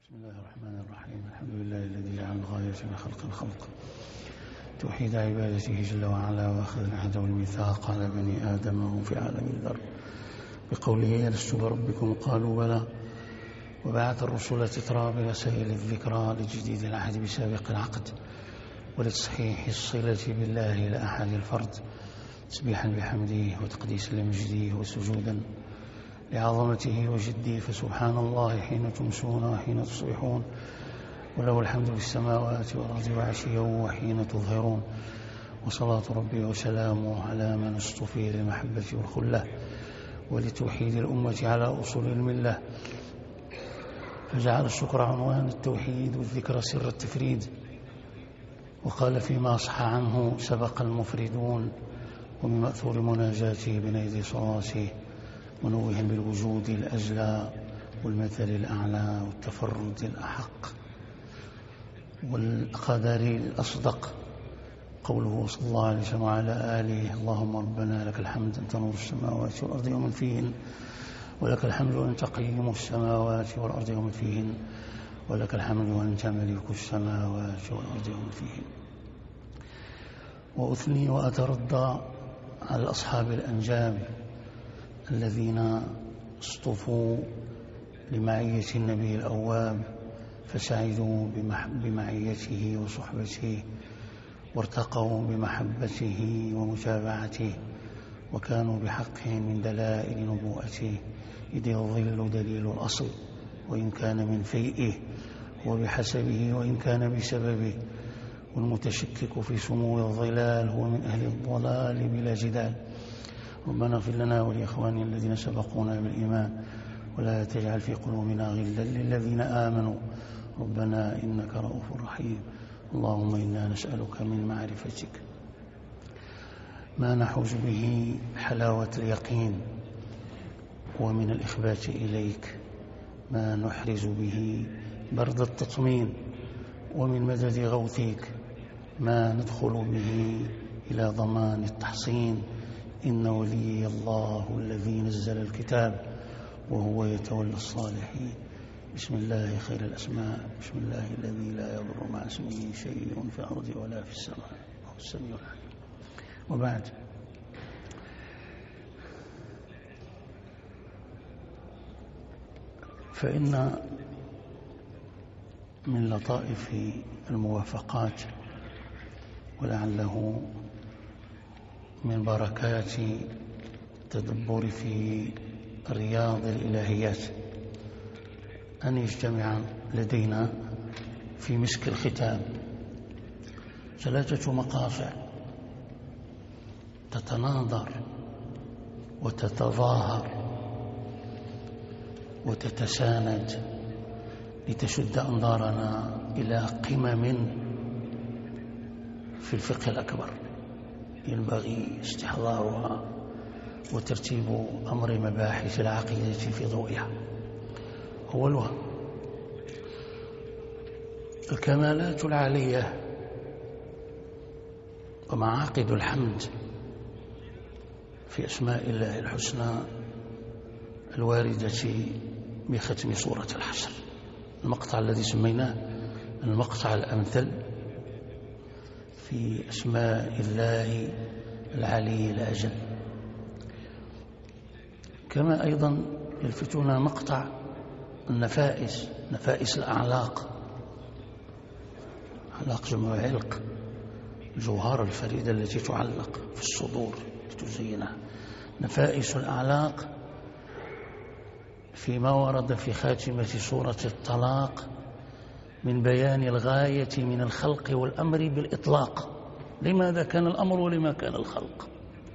بسم الله الرحمن الرحيم. الحمد لله الذي جعل الغاية من خلق الخلق توحيد عبادته جل وعلا، وأخذ العهد والميثاق على بني آدم وهم في عالم الذر بقوله ألست بربكم قالوا بلى، وبعث الرسل تترى برسائل الذكرى لتجديد العهد بسابق العقد ولتصحيح الصلة بالله إلى أحد الفرد، تسبيحا بحمده وتقديسا لمجده وسجودا لعظمته وجده، فسبحان الله حين تمسون وحين تصبحون، وله الحمد في السماوات والأرض وعشيا وحين تظهرون. وصلاة ربي وسلامه على من اصطفي للمحبة والخلة ولتوحيد الأمة على أصول الملة، فجعل الشكر عنوان التوحيد والذكر سر التفريد. وقال فيما صح عنه سبق المفردون، ومن مأثور مناجاته بنيد صراته منوه بالوجود الأجلى والمثل الأعلى والتفرد الأحق والقدر الأصدق، قوله صلى الله عليه وسلم وعلى آله اللهم ربنا لك الحمد أنت نور السماوات والأرض ومن فيهن، ولك الحمد وأنت قيم السماوات والأرض ومن فيهن، ولك الحمد وأنت ملك السماوات والأرض ومن فيهن. وأثني وأترضى على أصحاب الأنجاب الذين اصطفوا لمعية النبي الأواب، فسعدوا بمعيته وصحبته، وارتقوا بمحبته ومتابعته، وكانوا بحق من دلائل نبوءته، إذ الظل دليل الأصل وإن كان من فيئه، وبحسبه وإن كان بسببه، والمتشكك في سمو الظلال هو من أهل الضلال بلا جدال. ربنا اغفر لنا ولإخواننا الذين سبقونا بالإيمان، ولا تجعل في قلوبنا غلا للذين آمنوا ربنا إنك رؤوف رحيم. اللهم إنا نسألك من معرفتك ما نحوز به حلاوة اليقين، ومن الإخبات إليك ما نحرز به برد التطمين، ومن مدد غوثك ما ندخل به إلى ضمان التحصين. إن ولي الله الذي نزل الكتاب وهو يتولى الصالحين. بسم الله خير الأسماء، بسم الله الذي لا يضر مع اسمه شيء في الأرض ولا في السماء وهو السميع العليم. وبعد، فإن من لطائف الموافقات، ولعله من بركات التدبر في رياض الإلهيات، أن يجتمع لدينا في مسك الختام 3 مقاطع تتناظر وتتظاهر وتتساند لتشد أنظارنا إلى قمم في الفقه الأكبر ينبغي استحضارها وترتيب أمر مباحث العقيدة في ضوئها. أولها الكمالات العالية ومعاقد الحمد في أسماء الله الحسنى الواردة بختم سورة الحشر، المقطع الذي سميناه المقطع الأمثل في أسماء الله العلي الأجل. كما أيضا يلفتنا مقطع النفائس، نفائس الأعلاق، أعلاق جمع علق، الجوهرة الفريدة التي تعلق في الصدور لتزينها. نفائس الأعلاق فيما ورد في خاتمة سورة الطلاق من بيان الغاية من الخلق والأمر بالإطلاق، لماذا كان الأمر ولما كان الخلق.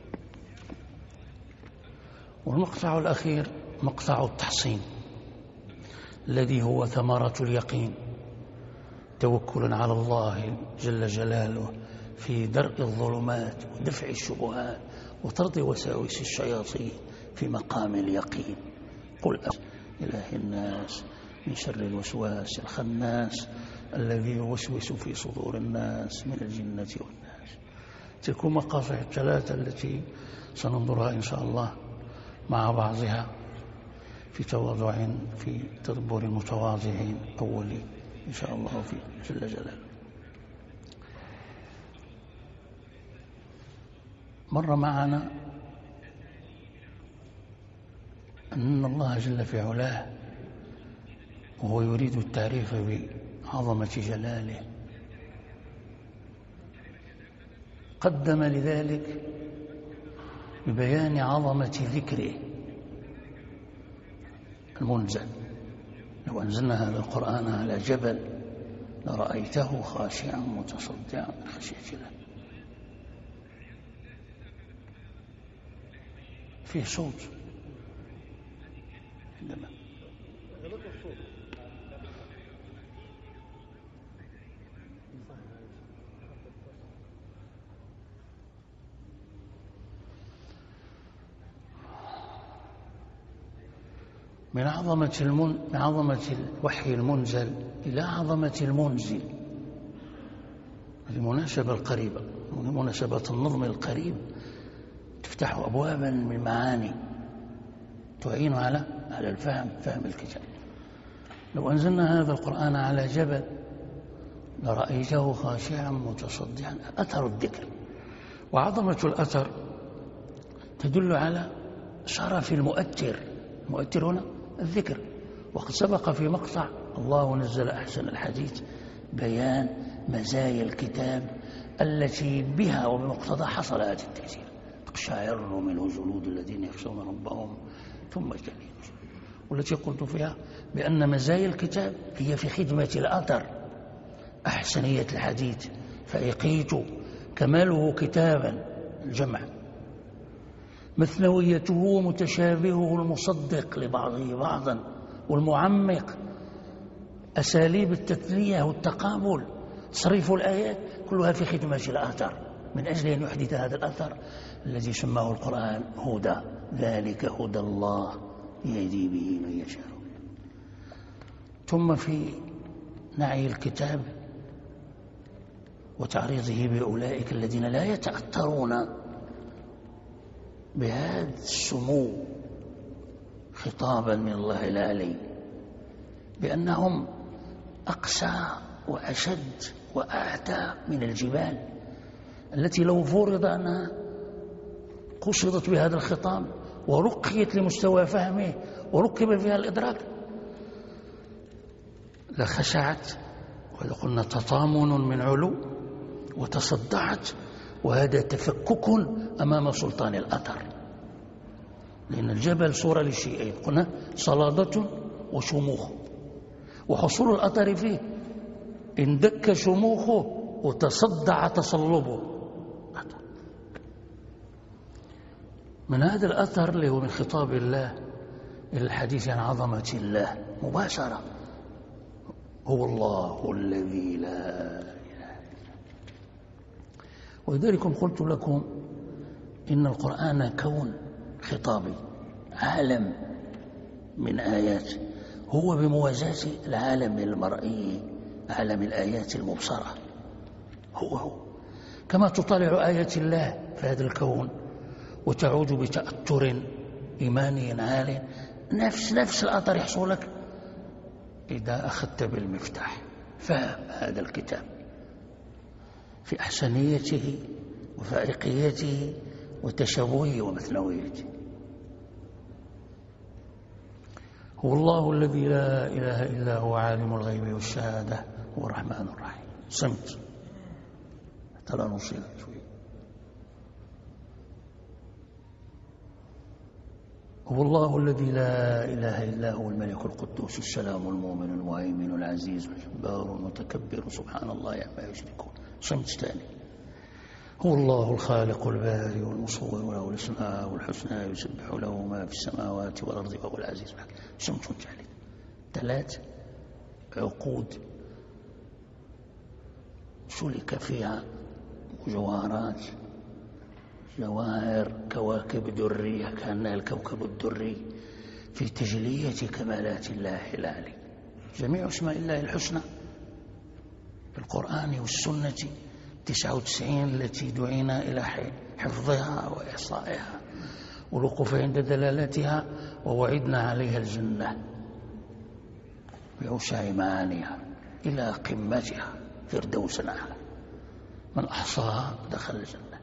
والمقطع الأخير مقطع التحصين الذي هو ثمرة اليقين، توكل على الله جل جلاله في درء الظلمات ودفع الشبهات وطرد وساوس الشياطين في مقام اليقين. قل إله الناس من شر الوسواس الخناس الذي يوسوس في صدور الناس من الجنة والناس. تكون مقاطع 3 التي سننظرها إن شاء الله مع بعضها في تواضع في تدبر متواضع أولي إن شاء الله في جل جلاله. مر معنا أن الله جل في علاه وهو يريد التعريف بعظمة جلاله قدم لذلك ببيان عظمة ذكره المنزل. لو أنزلنا هذا القرآن على جبل لرأيته خاشعا متصدعا من خشية الله. فيه صوت عندما من عظمة الوحي المنزل إلى عظمة المنزل. المناسبة القريبة، مناسبة النظم القريب تفتح أبوابا من معاني تعين على فهم الكتاب. لو أنزلنا هذا القرآن على جبل لرأيته خاشعا متصدعا. أثر الذكر وعظمة الأثر تدل على شرف المؤثر. المؤثر هنا الذكر. وقد سبق في مقطع الله نزل أحسن الحديث بيان مزايا الكتاب التي بها وبمقتضى حصل هذا التأثير. تقشعر منه جلود الذين يخشون ربهم ثم تلين. والتي قلت فيها بأن مزايا الكتاب هي في خدمة الأثر. أحسنية الحديث فإقيت كماله كتابا الجمع، مثنويته ومتشابهه المصدق لبعضه بعضا والمعمق، أساليب التثنية والتقابل، تصريف الآيات، كلها في خدمة الأثر من أجل أن يحدث هذا الأثر الذي سماه القرآن هدى. ذلك هدى الله يهدي به من يشاء. ثم في نعي الكتاب وتعريضه بأولئك الذين لا يتأثرون بهذا السمو خطابا من الله العلي بأنهم أقسى وأشد وأعتى من الجبال التي لو فرض أنها قصدت بهذا الخطاب ورقيت لمستوى فهمه وركب فيها الإدراك لخشعت وقلنا تطامن من علو وتصدعت. وهذا تفكك أمام سلطان الأثر، لأن الجبل صورة لشيئين قلنا صلادة وشموخ، وحصول الأثر فيه اندك شموخه وتصدع تصلبه. من هذا الأثر اللي هو من خطاب الله إلى الحديث عن عظمة الله مباشرة هو الله الذي لا إله إلا. ولذلك قلت لكم إن القرآن كون خطابي، عالم من آيات، هو بموازاة العالم المرئي عالم الآيات المبصرة. هو كما تطالع آيات الله في هذا الكون وتعود بتأثر إيماني عال، نفس الأثر يحصل لك إذا أخذت بالمفتاح فهم هذا الكتاب في أحسنيته وفائقيته وتشابهه ومثنويته. هو الله الذي لا إله إلا هو عالم الغيب والشهادة هو الرحمن الرحيم. صمت حتى لا نوصل شوي. هو الله الذي لا إله إلا هو الملك القدوس السلام المؤمن المهيمن العزيز الجبار المتكبر سبحان الله عما يشركون. صمت ثاني. هو الله الخالق البارئ والمصور وله الأسماء الحسنى يسبح له ما في السماوات والأرض وهو العزيز الحكيم. صمت ثالث. 3 عقود سلك فيها جوهرات جواهر كواكب درية كأنها الكوكب الدري في تجلية كمالات الله العلي. جميع اسماء الله الحسنى في القرآن والسنة 99 التي دعينا إلى حفظها وإحصائها والوقوف عند دلالتها، ووعدنا عليها الجنة بأوسع معانيها إلى قمتها فردوس الأعلى. من أحصاها دخل الجنة.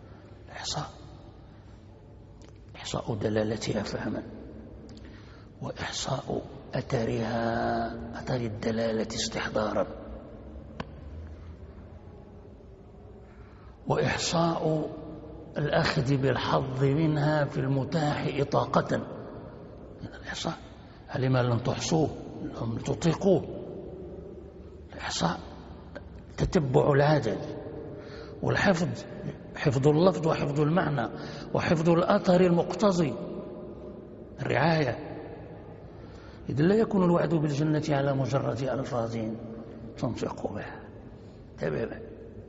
إحصاء دلالتها فهما، وإحصاء أثر الدلالة استحضارا، وإحصاء الأخذ بالحظ منها في المتاح إطاقة. الإحصاء علما لم تحصوه لم تطيقوه. الإحصاء تتبع العدد، والحفظ حفظ اللفظ وحفظ المعنى وحفظ الأثر المقتضي، الرعاية. إذ لا يكون الوعد بالجنة على مجرد ألفاظ تنطق بها تماما.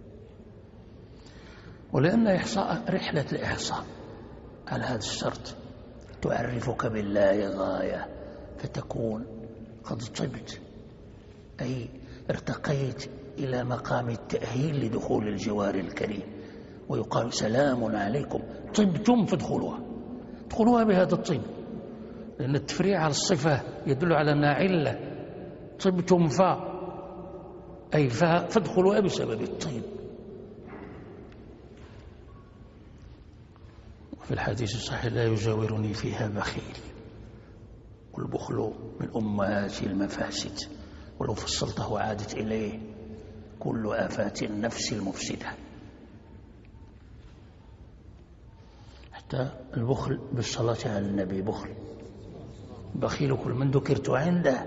ولأن رحلة الإحصاء على هذا الشرط تعرفك بالله غاية، فتكون قد طبت، أي ارتقيت إلى مقام التأهيل لدخول الجوار الكريم، ويقال سلام عليكم طبتم فادخلوها. ادخلوها بهذا الطيب، لأن التفريع على الصفة يدل على أنها علة. طبتم أي فادخلوها بسبب الطيب. وفي الحديث الصحيح لا يجاورني فيها بخيل، والبخل من أمهات المفاسد، ولو فصلته عادت إليه كل آفات النفس المفسدة. حتى البخل بالصلاة على النبي بخل. بخيل كل من ذكرت عنده،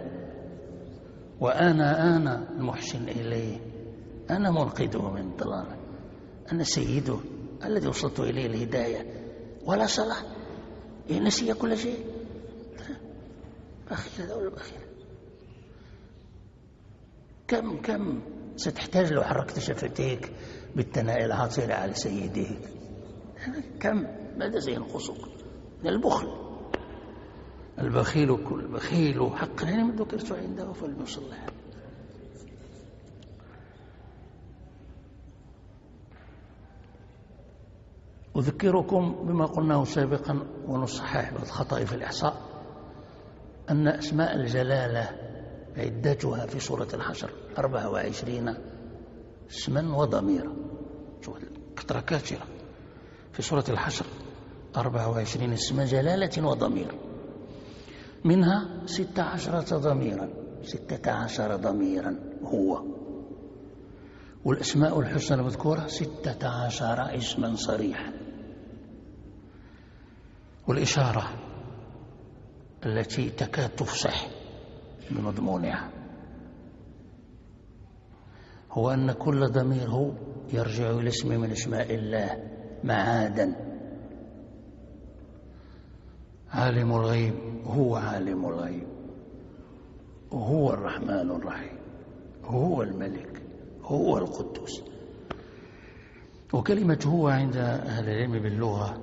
وأنا المحسن إليه، أنا منقذه من ضلاله، أنا سيده الذي وصلت إليه الهداية، ولا صلاة نسي كل شيء. بخيل هذا ولا بخيل؟ كم ستحتاج لو حركت شفتيك بالثناء العاطرة على سيديك؟ كم ماذا سينقصك من البخل؟ البخيل كل بخيل حقا يعني من ذكرت عنده فليصلح. أذكركم بما قلناه سابقا ونصحح بالخطأ في الإحصاء، أن أسماء الجلالة عدتها في سورة الحشر 24 اسما وضميرا. كثرة كثيرة في سورة الحشر 24 اسم جلالة وضمير، منها 16 ضميرا هو، والأسماء الحسنى المذكورة 16 اسما صريحا. والإشارة التي تكاد تفصح بمضمونها هو أن كل ضمير هو يرجع إلى اسم من اسماء الله معادا. عالم الغيب هو عالم الغيب، هو الرحمن الرحيم، هو الملك، هو القدوس. وكلمة هو عند أهل العلم باللغة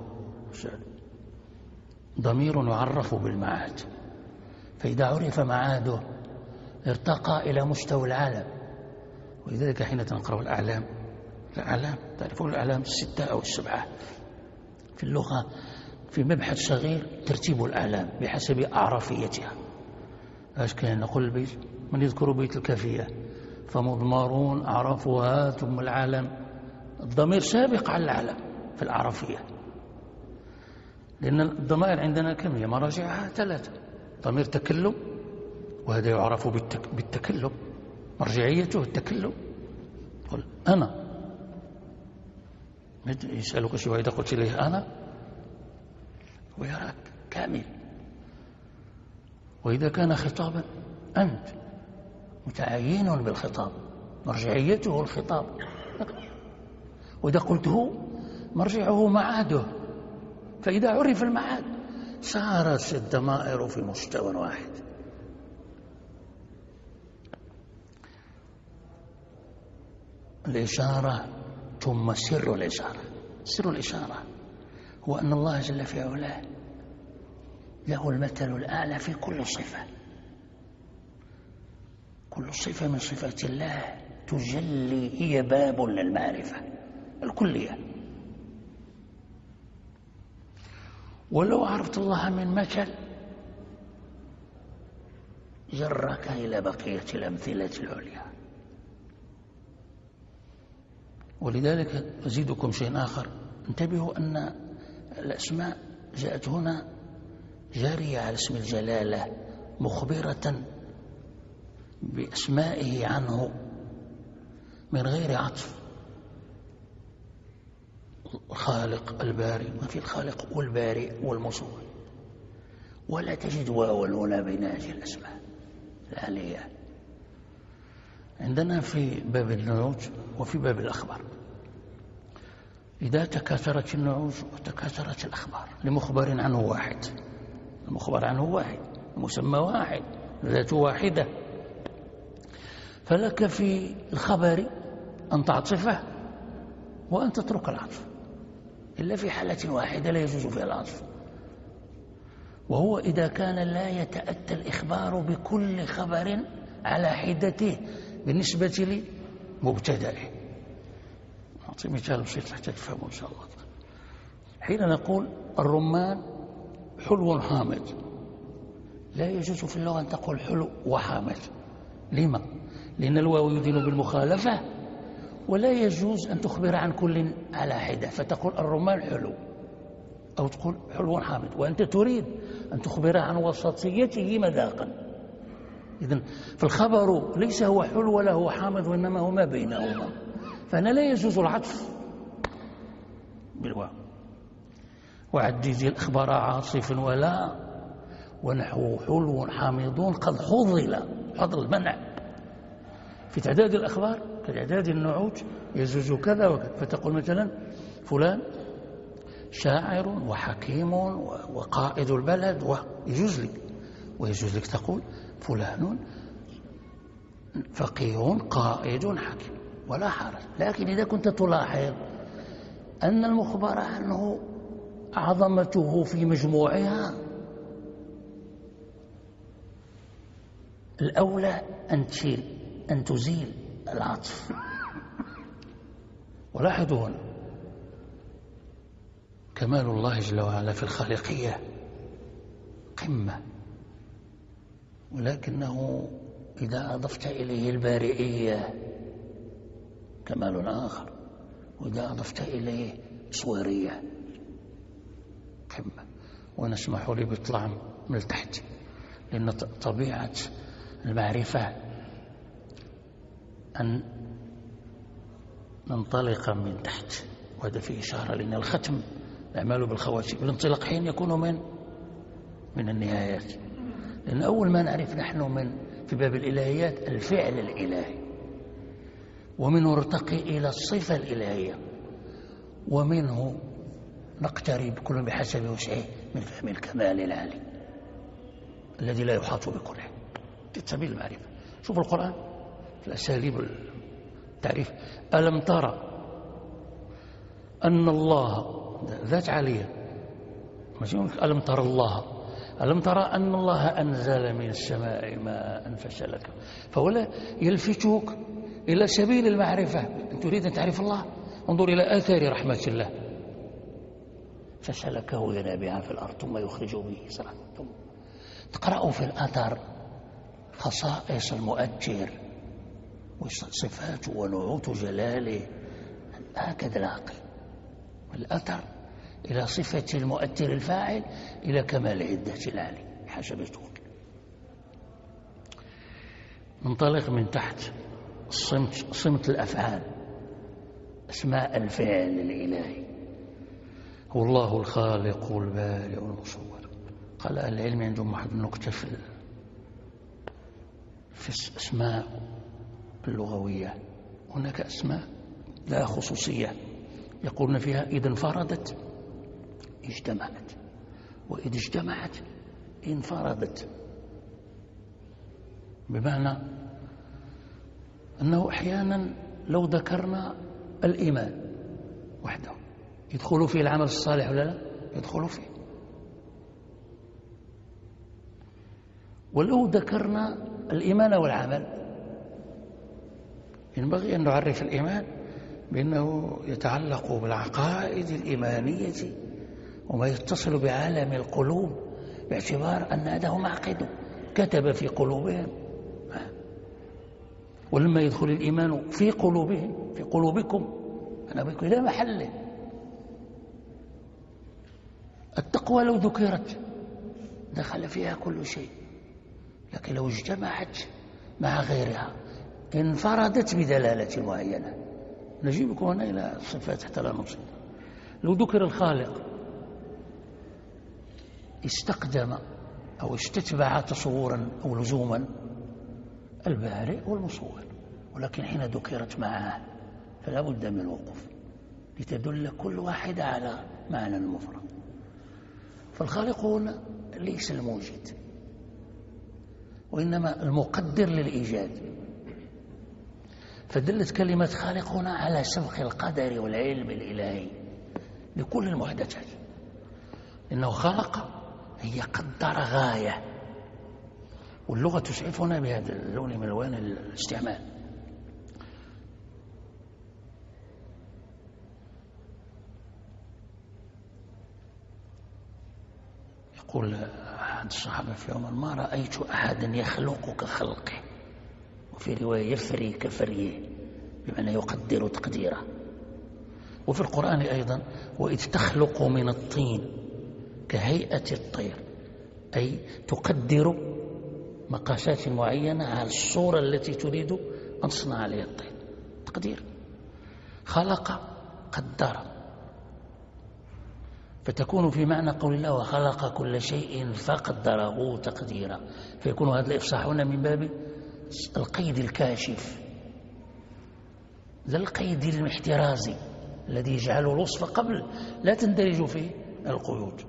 ضمير يعرف بالمعاد، فإذا عرف معاده ارتقى إلى مستوى العالم. ولذلك حين تنقرأ الأعلام تعرفون الأعلام 6 أو 7 في اللغة، في مبحث صغير ترتيب الأعلام بحسب أعرفيتها. اش كان نقول البيت من يذكر بيت الكافية فمضمرون أعرفها ثم العالم، الضمير سابق على العالم في الأعرفية، لأن الضمائر عندنا كم هي؟ مراجعها 3. ضمير تكلم، وهذا يعرف بالتكلم، مرجعيته التكلم. قل أنا، يسألك شيء وإذا قلت إليه أنا ويراك كامل. وإذا كان خطابا أنت متعين بالخطاب، مرجعيته الخطاب. وإذا قلت هو مرجعه معاده، فإذا عرف المعاد صارت الضمائر في مستوى واحد. الإشارة ثم سر الإشارة. سر الإشارة هو أن الله جل في علاه له المثل الأعلى في كل صفة. كل صفة من صفات الله تجلي هي باب للمعرفة الكلية. ولو عرفت الله من مثل جرك إلى بقية الأمثلة العليا. ولذلك أزيدكم شيء آخر، انتبهوا أن الأسماء جاءت هنا جارية على اسم الجلالة، مخبرة بأسمائه عنه من غير عطف. الخالق، الباري، ما في الخالق والباري والمصور، ولا تجد واو هنا بين هذه الأسماء العالية. عندنا في باب النعوت وفي باب الأخبار، إذا تكاثرت النعوت وتكاثرت الأخبار لمخبر عنه واحد، المخبر عنه واحد، مسمى واحد، ذات واحدة، فلك في الخبر أن تعطفه وأن تترك العطف، إلا في حالة واحدة لا يجوز فيها العطف، وهو إذا كان لا يتأتى الإخبار بكل خبر على حدته بالنسبة لمبتدئه. أعطي مثال بسيط حتى تفهموا إن شاء الله. حين نقول الرمان حلو حامض، لا يجوز في اللغة أن تقول حلو وحامض. لما؟ لأن الواو يدين بالمخالفة، ولا يجوز أن تخبر عن كل على حدة فتقول الرمان حلو أو تقول حلو حامض، وأنت تريد أن تخبر عن وسطيته مذاقا. إذن فالخبر ليس هو حلو ولا هو حامض، وإنما هو ما بينهما، فأنا لا يجوز العطف بالواو. وعددي الأخبار عاصف ولا ونحو حلو حامضون قد حضل المنع. في تعداد الأخبار كتعداد النعوت يجوز كذا وكذا، فتقول مثلا فلان شاعر وحكيم وقائد البلد، ويجوز لك، ويجوز لك تقول فلان فقيه قائد حكيم ولا حرج. لكن إذا كنت تلاحظ أن المخبر عنه عظمته في مجموعها، الأولى أن تزيل العطف. ولاحظوا هنا كمال الله جل وعلا في الخالقية قمة، ولكنه إذا أضفت إليه البارئية كمال آخر، وإذا أضفت إليه صورية قمة. ونسمح لي بيطلع من تحت، لأن طبيعة المعرفة أن ننطلق من تحت، وهذا فيه إشارة، لأن الختم الأعمال بالخواتيم، الانطلاق حين يكون من النهايات. لأن أول ما نعرف نحن في باب الإلهيات الفعل الإلهي، ومنه نرتقي إلى الصفة الإلهية، ومنه نقترب كل بحسب وسعه من فهم الكمال العالي الذي لا يحاط بكله. في سبيل المعرفة. شوف القرآن في الأساليب التعريف، ألم ترى أن الله ذات عالية، ألم ترى الله، ألم ترى أن الله أنزل من السماء ماء فسلكه، فولا يلفتك إلى سبيل المعرفة. أن تريد أن تعرف الله، انظر إلى آثار رحمة الله، فسلكه ينابيعا في الأرض ثم يخرج به سرعا. تقرأوا في الأثر خصائص المؤثر وصفاته ونعوت جلاله، هكذا العقل الأثر إلى صفة المؤثر الفاعل إلى كمال عدة العالي حسب طول. ننطلق من تحت صمت الأفعال، أسماء الفعل الإلهي. هو الله الخالق والبارئ والمصور. قال أهل العلم عندهم واحد النكتة في الأسماء اللغوية، هناك أسماء لها خصوصية يقولون فيها إذا انفردت اجتمعت، وإذا اجتمعت انفردت، بمعنى أنه أحيانا لو ذكرنا الإيمان وحده يدخل فيه العمل الصالح ولا لا؟ يدخل فيه. ولو ذكرنا الإيمان والعمل، ينبغي أن نعرف الإيمان بأنه يتعلق بالعقائد الإيمانية وما يتصل بعالم القلوب باعتبار أن هذا هو معقده كتب في قلوبهم. ولما يدخل الإيمان في قلوبهم في قلوبكم أنا بكم إلى محله. التقوى لو ذكرت دخل فيها كل شيء، لكن لو اجتمعت مع غيرها انفردت بدلالة معينة. نجيبكم هنا إلى الصفات حتى لا نصيب. لو ذكر الخالق استقدم أو استتبع تصورا أو لزوما البارئ والمصور، ولكن حين ذكرت معه فلا بد من الوقوف لتدل كل واحدة على معنى مفرد. فالخالق هنا ليس الموجد وإنما المقدر للإيجاد، فدلت كلمة خالق هنا على سبق القدر والعلم الإلهي لكل المحدثات. إنه خلق هي قدر غاية، واللغة تسعفنا بهذا اللون من ألوان الاستعمال. يقول أحد الصحابة في يوم ما رأيت أحدا يخلق كخلقه، وفي رواية يفري كفريه، بمعنى يقدر تقديره. وفي القرآن أيضا وإذ تخلق من الطين كهيئة الطير، أي تقدر مقاسات معينة على الصورة التي تريد أن تصنع عليها الطير. تقدير. خلق قدر، فتكون في معنى قول الله وخلق كل شيء فقدره تقديرا، فيكون هذا الإفصاح هنا من باب القيد الكاشف، ذا القيد المحترازي الذي يجعل الوصف قبل لا تندرج فيه القيود.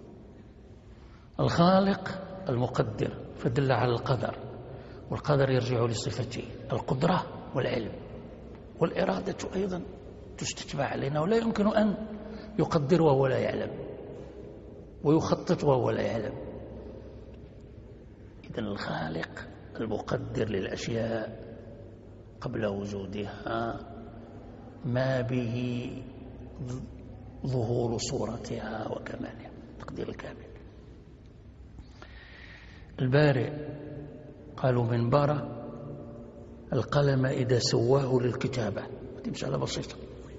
الخالق المقدر فدل على القدر، والقدر يرجع لصفتين القدرة والعلم، والإرادة أيضا تستتبع، لأنه لا يمكن أن يقدر وهو لا يعلم ويخطط وهو لا يعلم. إذن الخالق المقدر للأشياء قبل وجودها ما به ظهور صورتها وكمالها، تقدير الكامل. البارئ قالوا من بارى القلم إذا سواه للكتابة، هذه مسألة بسيطة.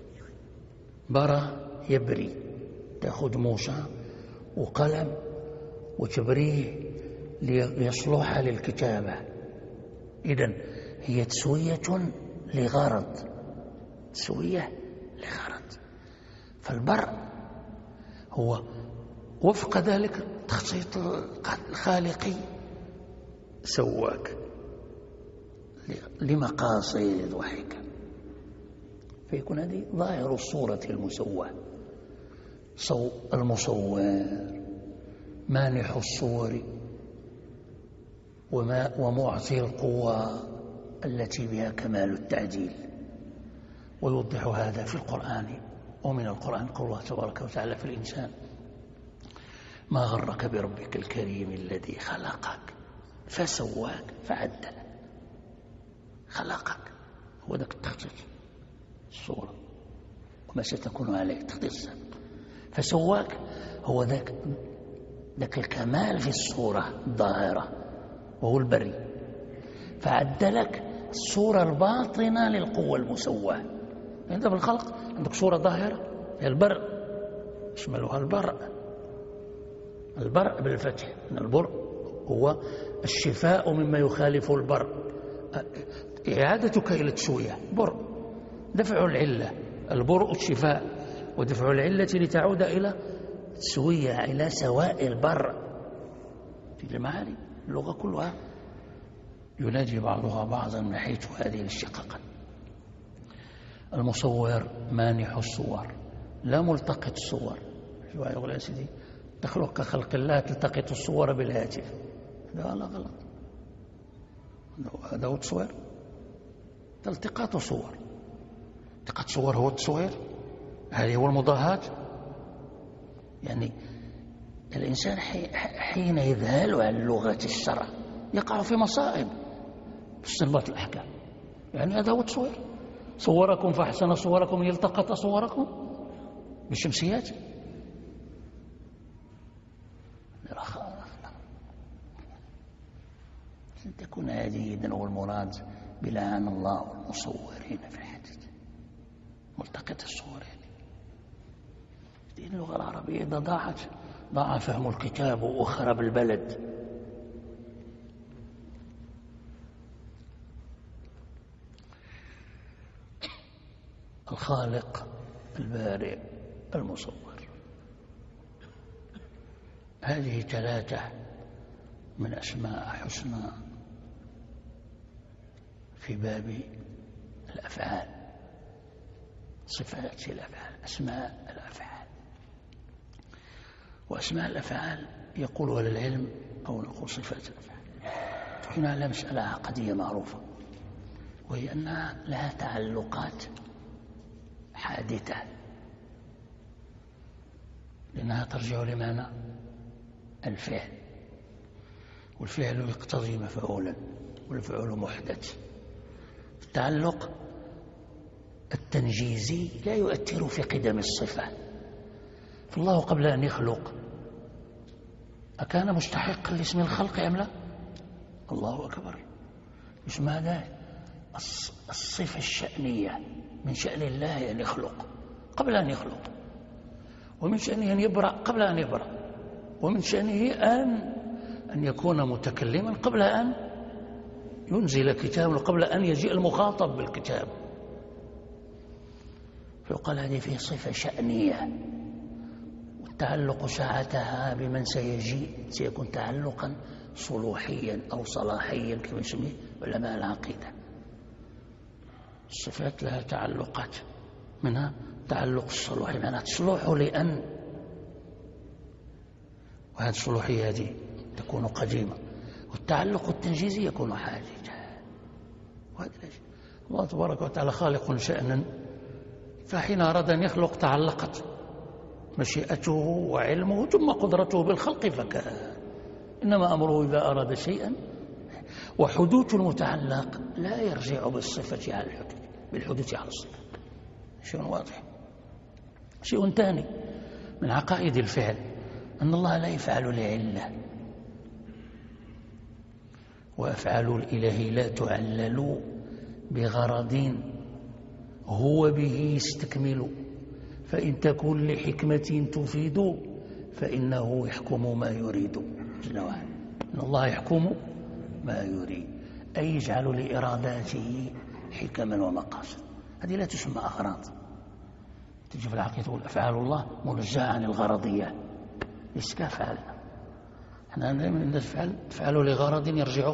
بارى يبري، تأخذ موسى وقلم وتبريه ليصلح للكتابة، إذن هي تسوية لغرض، تسوية لغرض. فالبرء هو وفق ذلك تخطيط الخالقي سواك لمقاصد وحكم، فيكون هذه ظاهر الصورة المسوى. المصور مانح الصور ومعطي القوى التي بها كمال التعديل. ويوضح هذا في القرآن، ومن القرآن قول الله تبارك وتعالى في الإنسان ما غرك بربك الكريم الذي خلقك فسواك فعدلك. خلقك هو ذاك التخطيط الصورة وما ستكون عليه تخطيط السابق، فسواك هو ذاك الكمال في الصورة الظاهرة وهو البري، فعدلك الصورة الباطنة للقوة المسواه. أنت في الخلق عندك صورة ظاهرة هي البرء، يشملها البرء بالفتح، إن البرء هو الشفاء مما يخالف البرء، إعادتك إلى التسوية. برء دفع العلة، البرء الشفاء، ودفع العلة لتعود إلى التسوية، إلى سواء البرء. في المعاني اللغة كلها يناجي بعضها بعضا من حيث هذه الاشتقاقات. المصور مانح الصور لا ملتقط الصور. يقول يا سيدي تخلق كخلق الله تلتقط الصور بالهاتف، لا غلط، هذا هو التصوير. التقاط صور، التقاط صور هو التصوير، هذه هو المضاهاة. يعني الإنسان حين يذهل عن لغة الشرع يقع في مصائب في استنباط الأحكام. يعني هذا هو التصوير. صوركم فأحسن صوركم يلتقط صوركم بالشمسيات، أن تكون هذه إذن هو المراد بلعن الله المصورين في الحديث، ملتقط الصورين. اللغة العربية إذا ضاع فهم الكتاب وخرب البلد. الخالق البارئ المصور، هذه 3 من أسماء حسنى في باب الأفعال، صفات الأفعال، أسماء الأفعال. وأسماء الأفعال يقول أهل العلم أو نقول صفات الأفعال، هنا على مسألة عقدية معروفة، وهي أنها لها تعلقات حادثة، لأنها ترجع لمعنى الفعل، والفعل يقتضي مفعولا، والفعل محدث. التعلق التنجيزي لا يؤثر في قدم الصفة. فالله قبل أن يخلق أكان مستحقا لاسم الخلق أم لا؟ الله أكبر. اسم هذا الصفة الشأنية، من شأن الله أن يخلق قبل أن يخلق، ومن شأنه أن يبرأ قبل أن يبرأ، ومن شأنه أن يكون متكلما قبل أن ينزل كتابا، قبل أن يجيء المخاطب بالكتاب. فيقال هذه فيه صفة شأنية، والتعلق ساعتها بمن سيكون تعلقا صلوحيا أو صلاحيا كما يسميه علماء العقيدة. الصفات لها تعلقات، منها تعلق الصلوحي، معناها تصلح لأن، وهذه الصلوحية هذه تكون قديمة، والتعلق التنجيزي يكون حادثا. وهذا الله تبارك وتعالى خالق شأنا، فحين أراد أن يخلق تعلقت مشيئته وعلمه ثم قدرته بالخلق فكان. إنما أمره إذا أراد شيئا، وحدوث المتعلق لا يرجع بالصفة على الحدوث، بالحدوث على الصفة. شيء واضح. شيء ثاني من عقائد الفعل أن الله لا يفعل لعلة، وأفعال الإله لا تعلل بغرض هو به يستكمل، فإن تكن لحكمة تفيد فإنه يحكم ما يريد. إن الله يحكم ما يريد، أي يجعل لإراداته حكما ومقاصد. هذه لا تسمى أغراض. تجي في العقيدة تقول أفعال الله منزهة عن الغرضية، ليس كأفعالنا. احنا دائما تفعل لغرض يرجع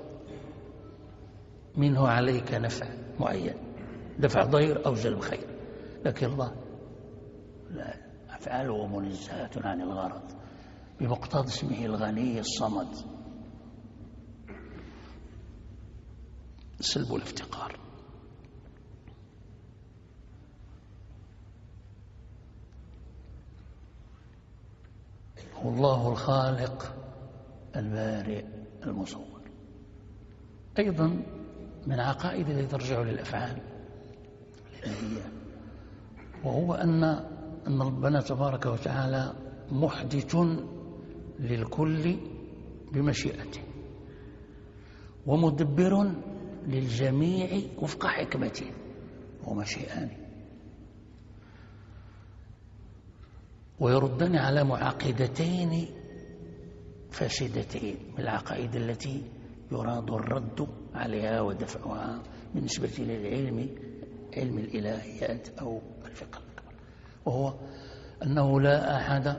منه عليك نفع معين، دفع ضير أو جلب خير، لكن الله لا، أفعاله منزهة عن الغرض بمقتضى اسمه الغني الصمد، سلب الافتقار. والله الخالق البارئ المصور. أيضا من عقائد التي ترجع للأفعال الإلهية، وهو أن ربنا تبارك وتعالى محدث للكل بمشيئته، ومدبر للجميع وفق حكمته ومشيئانه، ويردني على معاقدتين فاسدتين من العقائد التي يراد الرد عليها ودفعها بالنسبة للعلم، علم الإلهيات أو الفقه الأكبر، وهو أنه لا أحد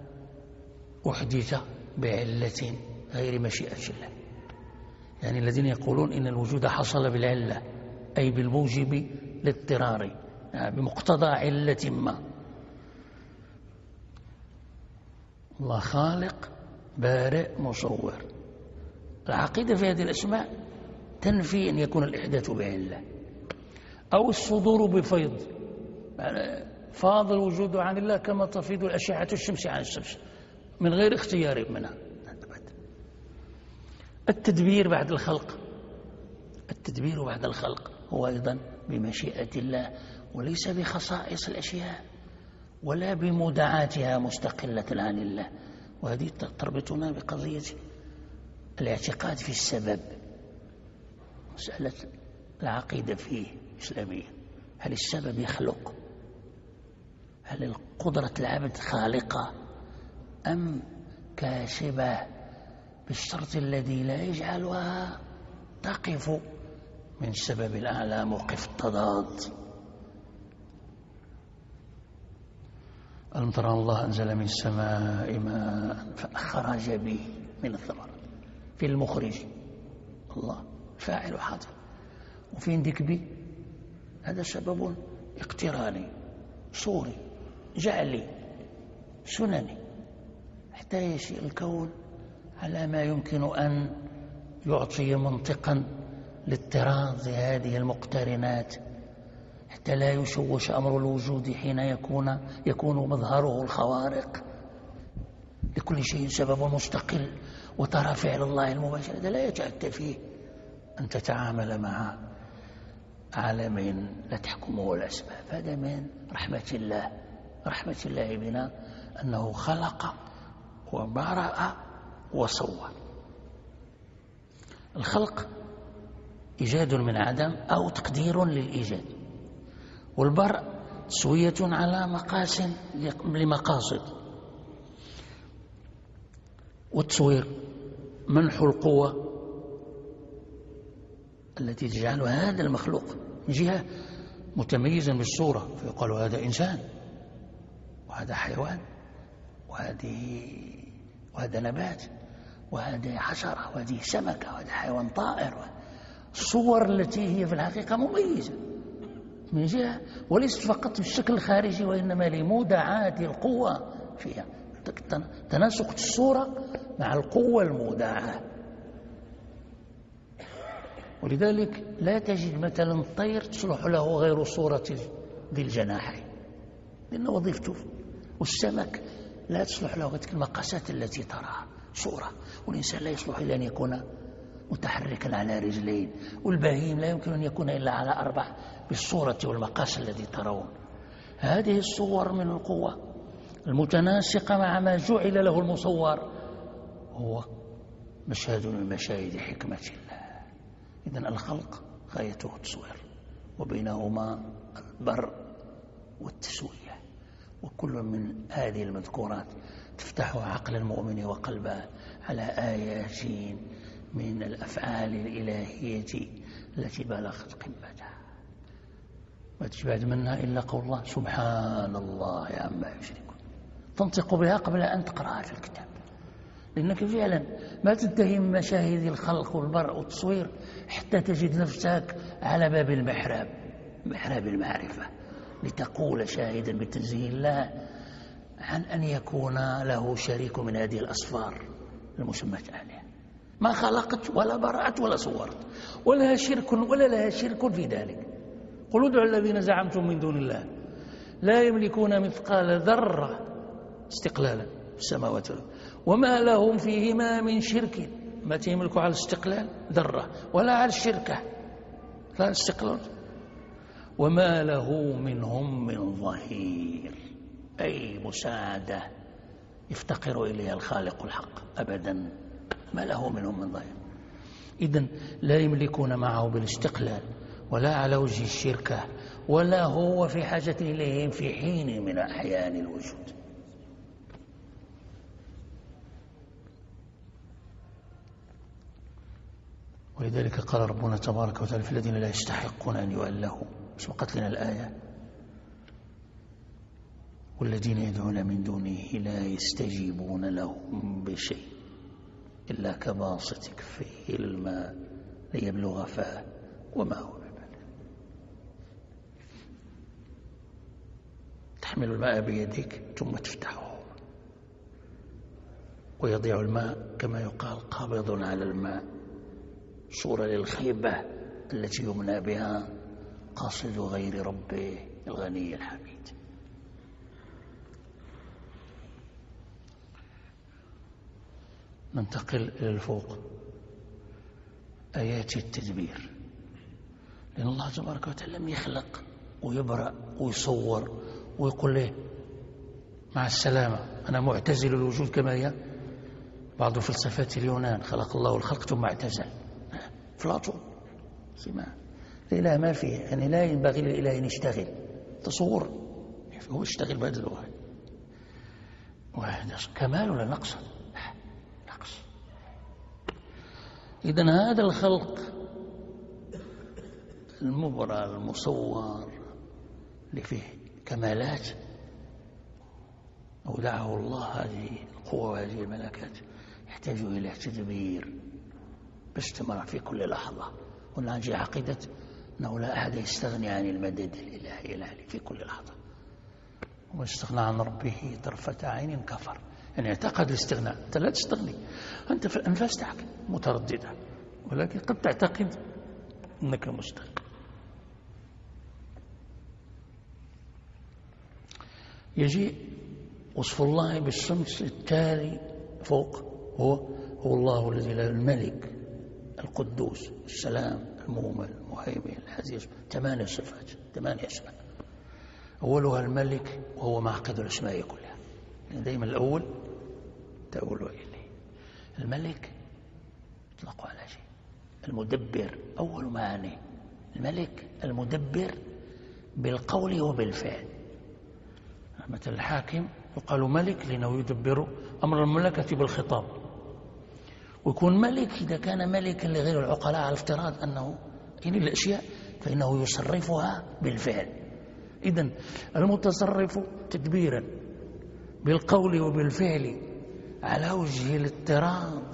أحدث بعلة غير مشيئة الله. يعني الذين يقولون إن الوجود حصل بالعلة، أي بالموجب الاضطراري، يعني بمقتضى علة ما. الله خالق بارئ مصور. العقيدة في هذه الأسماء تنفي أن يكون الإحداث بعلة أو الصدور بفيض، يعني فاض الوجود عن الله كما تفيض الأشعة الشمس عن الشمس من غير اختيار منها. التدبير بعد الخلق، التدبير بعد الخلق هو أيضا بمشيئة الله، وليس بخصائص الأشياء ولا بمدعاتها مستقلة عن الله. وهذه تربطنا بقضية الاعتقاد في السبب. مسألة العقيدة فيه إسلامية. هل السبب يخلق؟ هل قدرة العبد خالقة أم كاشبة بالشرط الذي لا يجعلها تقف من سبب الأعلى موقف التضاد؟ ألم ترى الله أنزل من السماء ماء فأخرج به من الثمرات. في المخرج الله فاعل حاضر، وفي عندك به هذا سبب اقتراني صوري جعلي سنني، حتى يشيء الكون على ما يمكن أن يعطي منطقا لاضطراد هذه المقترنات، حتى لا يشوش أمر الوجود حين يكون مظهره الخوارق. لكل شيء سبب مستقل، وترى فعل الله المباشر هذا لا يتأتى فيه أن تتعامل مع عالمين لا تحكمه الأسباب. هذا من رحمة الله بنا أنه خلق وبرأ وصور. الخلق إيجاد من عدم أو تقدير للإيجاد، والبرء تسوية على لمقاصد، والتصوير منح القوة التي تجعل هذا المخلوق من جهة متميزا بالصورة، فيقال هذا إنسان وهذا حيوان وهذا نبات وهذا حشرة وهذه سمكة وهذا حيوان طائر. الصور التي هي في الحقيقة مميزة من جهة، وليست فقط بالشكل الخارجي وإنما لمودعات القوة فيها، تناسق الصورة مع القوة المودعة. ولذلك لا تجد مثلا الطير تصلح له غير صورة ذي الجناحين لأنه وظيفته، والسمك لا تصلح له تلك المقاسات التي تراها صورة، والإنسان لا يصلح إلا أن يكون متحركا على رجلين، والبهيم لا يمكن أن يكون إلا على 4 بالصورة والمقاس الذي ترون. هذه الصور من القوة المتناسقة مع ما جعل له المصور هو مشهد من مشاهد حكمة الله. إذن الخلق غايته التصوير، وبينهما البر والتسوية، وكل من هذه المذكورات تفتح عقل المؤمن وقلبه على آيات من الأفعال الإلهية التي بلغت قمتها. ما تجبد منها إلا قول الله سبحان الله عما يشركون، تنطق بها قبل أن تقرأها في الكتاب، لأنك فعلا ما تنتهي من مشاهد الخلق والبرء والتصوير حتى تجد نفسك على باب محراب المعرفة، لتقول شاهدا بتنزيه الله عن أن يكون له شريك من هذه الأصفار المسمى عليها. ما خلقت ولا برأت ولا صورت ولا لها شرك في ذلك. قل ادعوا الذين زعمتم من دون الله لا يملكون مثقال ذرة استقلالا في السماوات والأرض وما لهم فيهما من شرك. ما تملك على الاستقلال ذرة ولا على الشركة، لا الاستقلال. وما له منهم من ظهير، أي مساعدة يفتقر إليها الخالق الحق أبدا، ما له منهم من ظهير. إذن لا يملكون معه بالاستقلال ولا على وجه الشركة، ولا هو في حاجة إليهم في حين من أحيان الوجود. ولذلك قال ربنا تبارك وتعالى في الذين لا يستحقون أن يؤلهوا، سبقت لنا الآية والذين يدعون من دونه لا يستجيبون لهم بشيء إلا كباسط كفيه الماء ليبلغ فاه وما هو ببالغ. تحمل الماء بيدك ثم تفتحه ويضيع الماء كما يقال قابض على الماء، صورة للخيبة التي يمنى بها قاصد غير ربه الغني الحميد. ننتقل إلى الفوق، آيات التدبير. لأن الله تبارك وتعالى لم يخلق ويبرأ ويصور ويقول له مع السلامة أنا معتزل الوجود كما هي بعض فلسفات اليونان، خلق الله الخلق ثم اعتزل. أفلاطون سمع الإله ما فيه، يعني لا ينبغي للإله أن يشتغل تصور، هو يشتغل بهذا الوقت، وهذا كمال ولا نقص؟ نقص. إذن هذا الخلق المبرى المصور اللي فيه كمالات أودعه الله هذه القوة وهذه الملكات يحتاج إلى تدبير باستمرار في كل لحظة. ونجي عقيدة أنه لا أحد يستغني عن المدد الإلهي في كل لحظة، ومن استغنى عن ربه طرفة عين كفر. يعني اعتقد الاستغناء، أنت لا تستغني، أنت في الأنفاس تاعك مترددة، ولكن قد تعتقد أنك مستغني. يجي وصف الله بالصمت التالي فوق، هو الله الذي له الملك القدوس السلام المؤمن المهيمن العزيز، 8 صفات 8 أسماء. أولها الملك وهو معقد الأسماء كلها، يعني دائما الأول تأول إليه. الملك يطلق على شيء، المدبر أول معانيه، الملك المدبر بالقول وبالفعل. مثل الحاكم يقال ملك لأنه يدبر أمر المملكة بالخطاب، ويكون ملك إذا كان ملكا لغير العقلاء على افتراض أنه يعني الأشياء فإنه يصرفها بالفعل. إذن المتصرف تدبيرا بالقول وبالفعل على وجه الاضطراد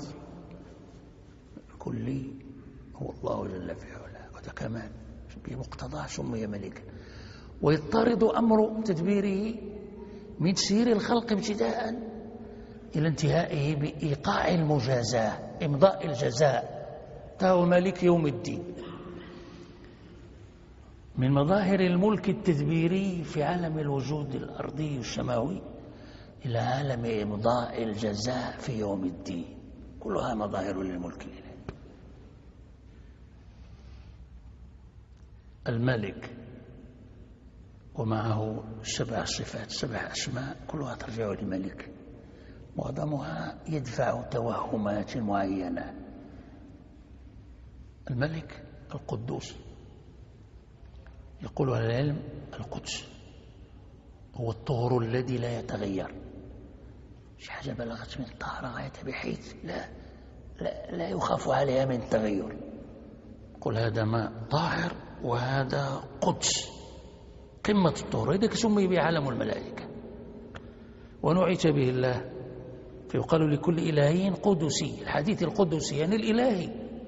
الكلي هو الله جل في علاه، وهذا كمان بمقتضاه سمي ملكا. ويضطرد أمر تدبيره من تسيير الخلق ابتداء إلى انتهائه بإيقاع المجازاة، إمضاء الجزاء، فهو مالك يوم الدين. من مظاهر الملك التدبيري في عالم الوجود الأرضي والسماوي إلى عالم إمضاء الجزاء في يوم الدين، كلها مظاهر للملك الإلهي. الملك ومعه 7 صفات 7 أسماء كلها ترجع للملك، معظمها يدفع توهمات معينة. الملك القدوس، يقول أهل العلم القدس هو الطهر الذي لا يتغير، شي حاجة بلغت من الطهارة غاية بحيث لا يخاف عليها من التغير. قل هذا ماء طاهر وهذا قدس، قمة الطهر، إذا سمي به عالم الملائكة ونعت به الله، فيقال لكل إلهي قدسي، الحديث القدسي يعني الإلهي.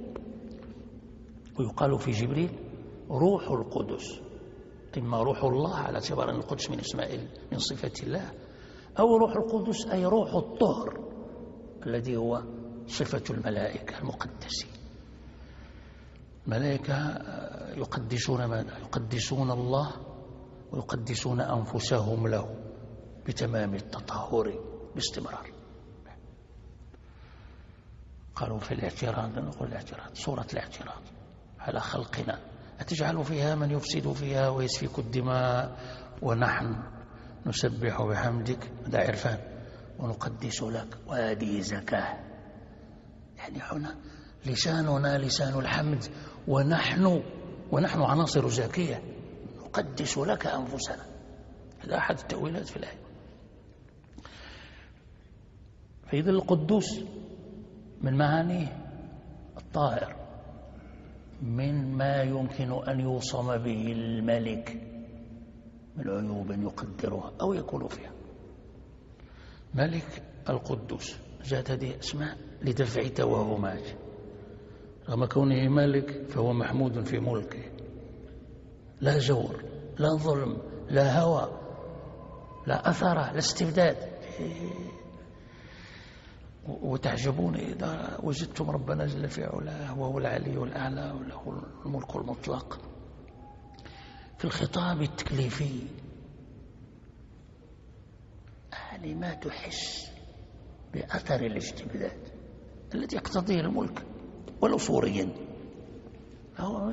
ويقال في جبريل روح القدس، إما روح الله على اعتبار أن القدس من اسماء من صفات الله، أو روح القدس أي روح الطهر الذي هو صفة الملائكة المقدسين. الملائكة يقدسون ماذا؟ يقدسون الله ويقدسون أنفسهم له بتمام التطهر باستمرار. قالوا في الاعتراض، نقول الاعتراض سورة الاعتراض على خلقنا، أتجعل فيها من يفسد فيها ويسفك الدماء ونحن نسبح بحمدك، هذا عرفان، ونقدس لك، وهذه زكاة. يعني هنا لساننا لسان الحمد، ونحن عناصر زكية نقدس لك أنفسنا. هذا أحد التأويلات في الآية. فإذا القدوس من معانيه الطاهر من ما يمكن أن يوصم به الملك من عيوب يقدرها أو يكون فيها. ملك القدوس، جاءت هذه اسماء لدفع توهمات، رغم كونه ملك فهو محمود في ملكه، لا جور لا ظلم لا هوى لا أثر لا استبداد. وتعجبون إذا وجدتم ربنا جل في علاه وهو العلي الأعلى وله الملك المطلق في الخطاب التكليفي، يعني ما تحس بأثر الاستبداد الذي يقتضيه الملك ولو صوريا. هو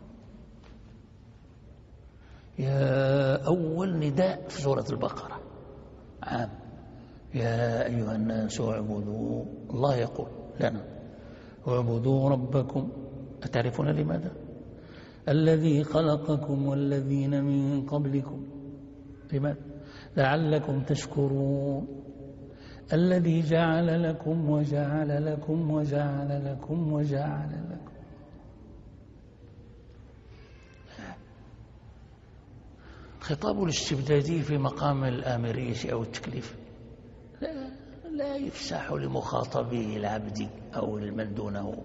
يا أول نداء في سورة البقرة عام، يا أيها الناس اعبدوا الله، يقول لنا اعبدوا ربكم. أتعرفون لماذا؟ الذي خلقكم والذين من قبلكم لماذا؟ لعلكم تشكرون الذي جعل لكم وجعل لكم وجعل لكم وجعل لكم. خطاب الاستبدادي في مقام الآمرية أو التكليف لا يفسح لمخاطبه العبد أو لمن دونه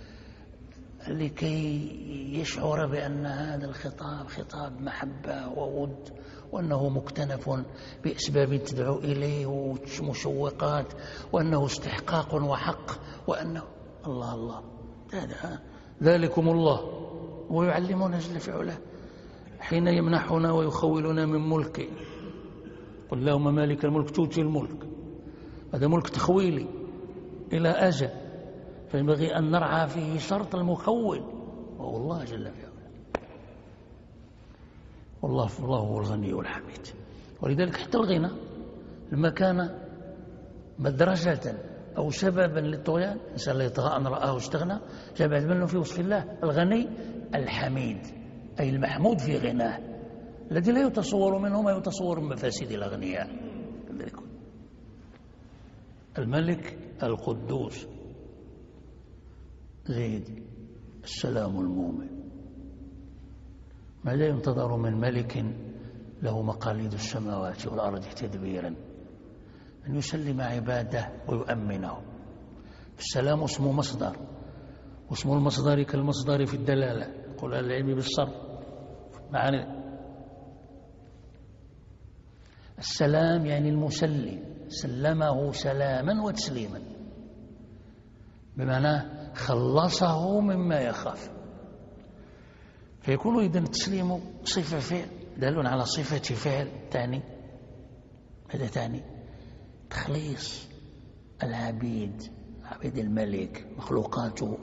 لكي يشعر بأن هذا الخطاب خطاب محبة وود، وأنه مكتنف بأسباب تدعو إليه ومشوقات، وأنه استحقاق وحق، وأنه الله الله ذلكم الله ويعلمنا جل في علاه حين يمنحنا ويخولنا من ملكه. قل اللهم مالك الملك تؤتي الملك، هذا ملك تخويلي إلى أجل، فينبغي أن نرعى فيه شرط المخول وهو الله جل في علاه. والله هو الغني والحميد. ولذلك حتى الغنى لما كان مدرجة أو سببا للطغيان، الإنسان لا يطغى أن رآه استغنى، جاء بعد منه في وصف الله الغني الحميد، أي المحمود في غناه الذي لا يتصور منه ما يتصور من مفاسد الأغنياء. الملك القدوس زيد السلام المؤمن. ماذا ينتظر من ملك له مقاليد السماوات والأرض تدبيرا؟ أن يسلم عباده ويؤمنهم. السلام اسمه مصدر، واسم المصدر كالمصدر في الدلالة، قل العلم بالصرف معاني. السلام يعني المسلم، سلمه سلاما وتسليما، بمعنى خلصه مما يخاف. فيكون إذن التسليم صفة فعل دال على صفة فعل تعني. ماذا تعني؟ تخليص العبيد، عبيد الملك مخلوقاته،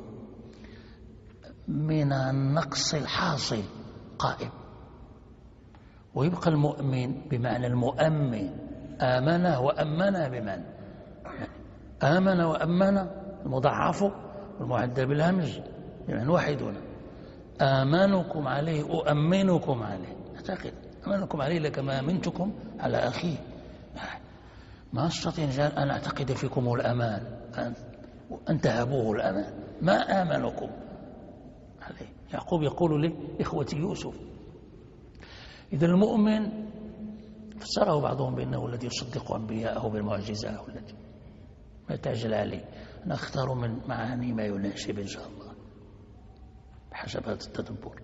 من النقص الحاصل قائم. ويبقى المؤمن بمعنى المؤمن، آمنه وأمنه، بمعنى آمن وأمن المضاعف والمعدل بالهمز بمعنى واحد هنا. آمنكم عليه أؤمنكم عليه، أعتقد أمنكم عليه لكما أمنتكم على أخيه. ما أستطيع أن أعتقد فيكم الأمان أن تهبوه الأمان، ما آمنكم عليه. يعقوب يقول لإخوة يوسف. إذا المؤمن فسره بعضهم بأنه الذي يصدق أنبياءه بالمعجزة، والتي ما تعجل عليه. أنا أختار من معاني ما يناسب إن شاء الله بحسب هذا التدبر.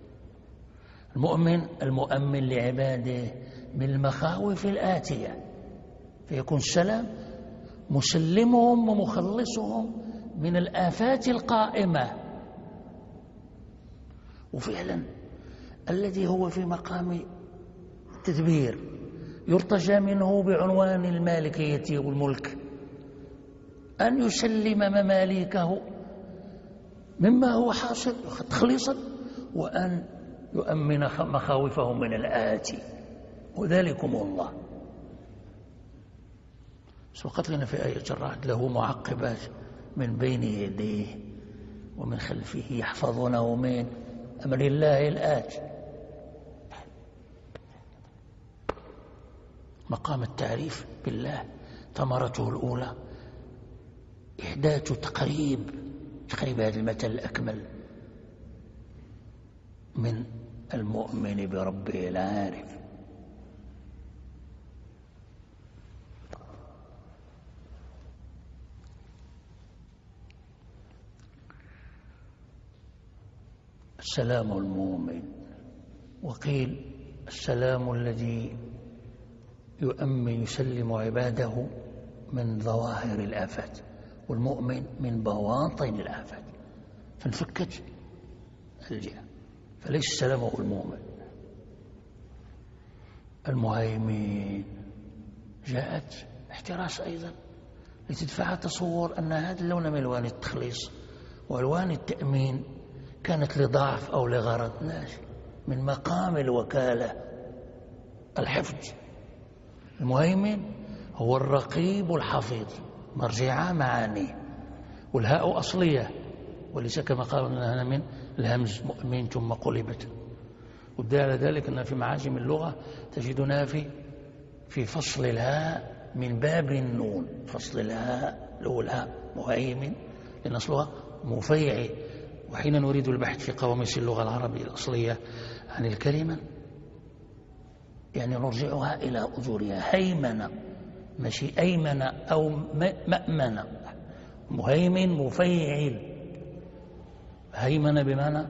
المؤمن لعباده من المخاوف الآتية، فيكون السلام مسلمهم ومخلصهم من الآفات القائمة. وفعلا الذي هو في مقام التدبير يرتجى منه بعنوان المالكية والملك أن يسلم مماليكه مما هو حاصل تخليصا، وأن يؤمن مخاوفهم من الآتي، وذلكم الله. سبقت لنا في آية الرعد له معقبات من بين يديه ومن خلفه يحفظونه من أمر الله الآتي. مقام التعريف بالله ثمرته الأولى إحداث تقريب هذا المثل الأكمل من المؤمن بربه العارف. السلام المؤمن، وقيل السلام الذي يؤمن يسلم عباده من ظواهر الآفات، والمؤمن من بواطن الآفات، فانفكت الجهة، فليس السلام هو المؤمن. المهيمن جاءت احتراس أيضا لتدفع تصور أن هذا اللون من ألوان التخليص وألوان التأمين كانت لضعف أو لغرض ناشئ من مقام الوكالة الحفظ. المهيمن هو الرقيب الحفيظ، مرجعة معانيه، والهاء أصلية وليس كما قال لنا من الهمز مؤمن ثم قلبت والدليل على ذلك أن في معاجم اللغة تجدنا في فصل الهاء من باب النون، فصل الهاء الأولى مهيمن لأن أصلها مفيع. وحين نريد البحث في قواميس اللغة العربية الأصلية عن الكلمة يعني نرجعها إلى أجورها. هيمنة ماشي أيمن أو مأمن، مهيمن مفيعل. هيمن بمعنى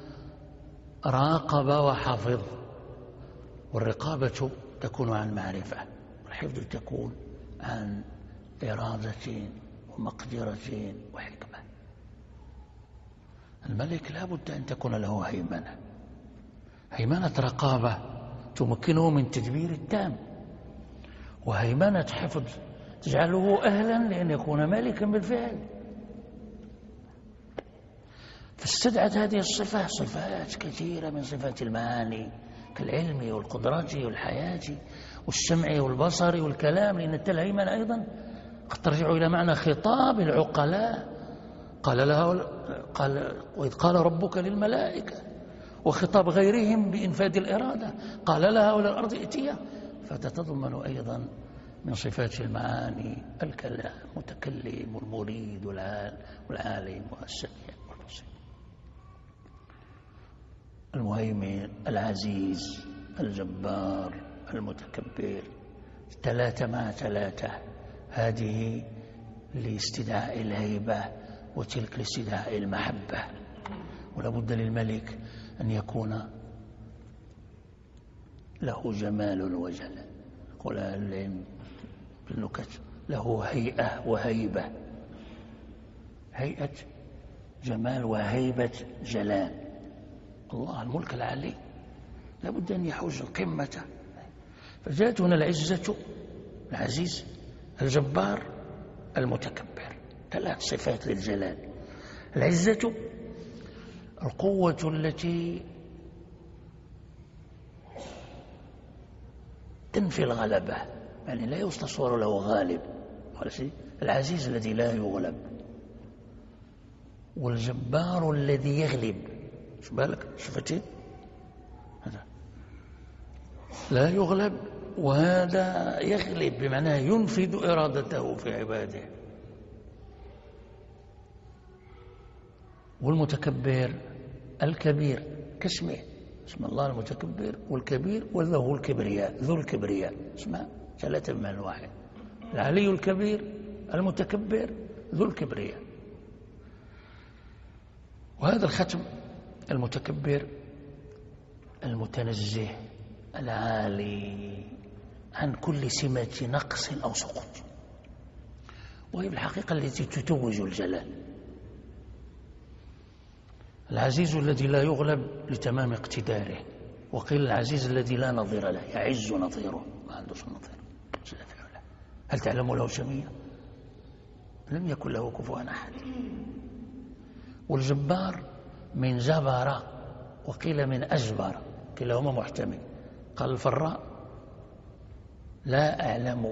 راقب وحفظ، والرقابة تكون عن معرفة، والحفظ تكون عن إرادة ومقدرة وحكمة. الملك لا بد أن تكون له هيمنة، هيمنة رقابة تمكنه من تدبير التام، وهيمنة حفظ تجعله أهلا لأن يكون ملكا بالفعل. فاستدعت هذه الصفة صفات كثيرة من صفات المعاني كالعلم والقدرة والحياة والسمع والبصر والكلام، لأن الهيمنة أيضا قد ترجع إلى معنى خطاب العقلاء. وإذ قال ربك للملائكة، وخطاب غيرهم بإنفاذ الإرادة قال لها وللأرض ائتيا. فتتضمن أيضا من صفات المعاني الكلام، المتكلم والمريد والعالم والسميع والبصير. المهيمن، العزيز، الجبار، المتكبر، 3 مع 3، هذه لاستدعاء الهيبة وتلك لاستدعاء المحبة. ولا بد للملك أن يكون له جمال وجلال. يقول أهل العلم بالنكت له هيئة وهيبة، هيئة جمال وهيبة جلال. الله الملك العلي لا بد أن يحوز القمة. فجاءت هنا العزة، العزيز، الجبار، المتكبر، 3 صفات للجلال. العزة القوة التي تنفي الغلبة، يعني لا يستصور له غالب، العزيز الذي لا يغلب، والجبار الذي يغلب. شو بالك شفتين هذا لا يغلب، وهذا يغلب بمعنى ينفذ إرادته في عباده. والمتكبر الكبير كاسمه، اسم الله المتكبر والكبير، وله الكبرياء، ذو الكبرياء، اسمها 3 بمعنى واحد، العلي الكبير، المتكبر، ذو الكبرياء. وهذا الختم المتكبر المتنزه العالي عن كل سمة نقص أو سقوط، وهي بالحقيقة التي تتوج الجلال. العزيز الذي لا يغلب لتمام اقتداره، وقيل العزيز الذي لا نظير له، يعز نظيره، ما عندوش نظير. هل تعلم له سمية؟ لم يكن له كفوا أحد. والجبار من جبر، وقيل من أجبر، كلاهما محتمل. قال الفراء لا أعلم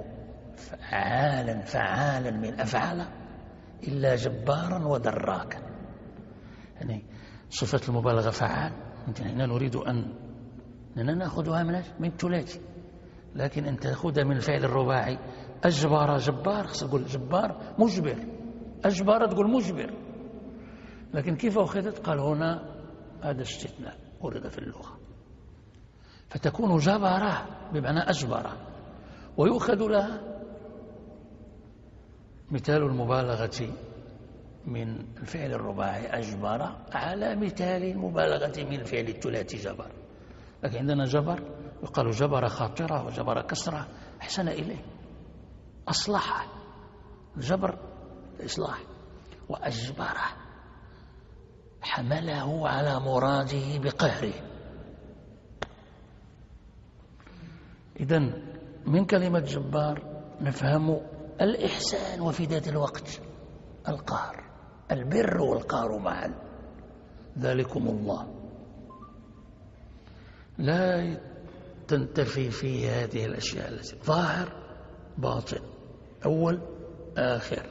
فعالا من أفعال إلا جبارا ودراكا. يعني صفة المبالغة فعال، هنا نريد أن نأخذها من الثلاثي، لكن أن تأخذها من الفعل الرباعي. أجبر جبار، خص تقول جبار مجبر، أجبر تقول مجبر. لكن كيف أخذت؟ قال هنا هذا استثناء ورد في اللغة، فتكون جبرة بمعنى أجبرة، ويؤخذ لها مثال المبالغة من الفعل الرباعي أجبر على مثال المبالغة من الفعل الثلاثي جبر. لكن عندنا جبر يقال جبر خاطرة وجبر كسرة، أحسن إليه، أصلح. الجبر الإصلاح، وأجبره حمله على مراده بقهره. إذن من كلمة جبار نفهم الإحسان، وفي ذات الوقت القهر، البر والقهر معا. ذلكم الله لا تنتفي فيه هذه الأشياء التي ظاهر باطن، أول آخر،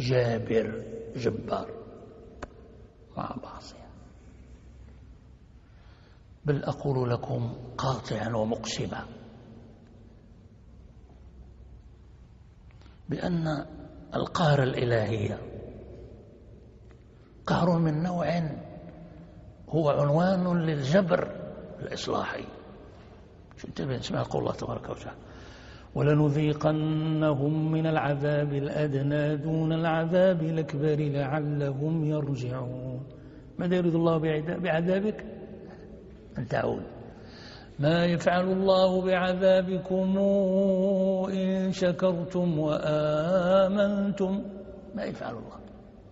جابر جبار مع بعضها. بل أقول لكم قاطعا ومقسما بأن القهر الإلهي قهر من نوع هو عنوان للجبر الإصلاحي. شو انتبه، اسمع قول الله تبارك وتعالى: ولنذيقنهم من العذاب الأدنى دون العذاب الأكبر لعلهم يرجعون. ماذا يريد الله بعذابك؟ أن تعود. ما يفعل الله بعذابكم إن شكرتم وآمنتم. ما يفعل الله.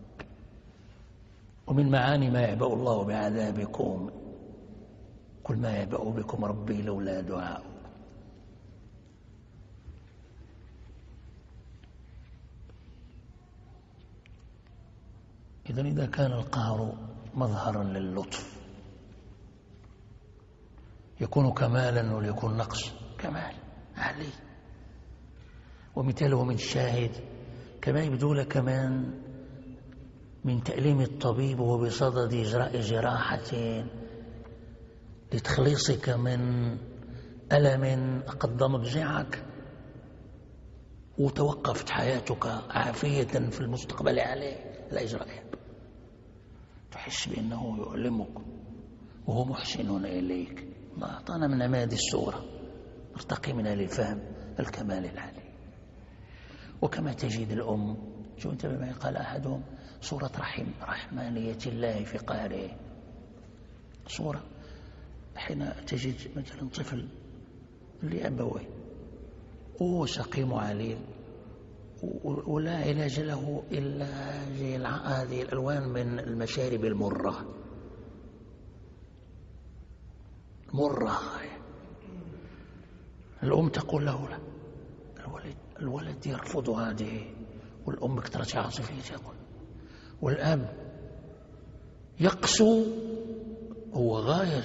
ومن معاني ما يعبأ الله بعذابكم: قل ما يعبأ بكم ربي لولا دعاء. إذن إذا كان القهر مظهرا للطف يكون كمالا وليكون نقص. كمال علي، ومثاله من الشاهد كما يبدو لك من تأليم الطبيب وبصدد إجراء جراحة لتخليصك من ألم قد مضجعك، وتوقفت حياتك عافية في المستقبل عليه لا إجراء، تحس بأنه يؤلمك وهو محسن إليك. الله أعطانا من عماد الصورة نرتقي منها للفهم الكمال العالي. وكما تجد الأم، شو أنت بما قال أحدهم: صورة رحمانية الله في قهره. صورة حين تجد مثلا طفل لأبويه وهو سقيم عليه ولا علاج له إلا هذه الألوان من المشارب المرة مرة. الأم تقول له: لا، الولد يرفض هذه، والأم اكترت عاطفية تقول، والأب يقسو، هو غاية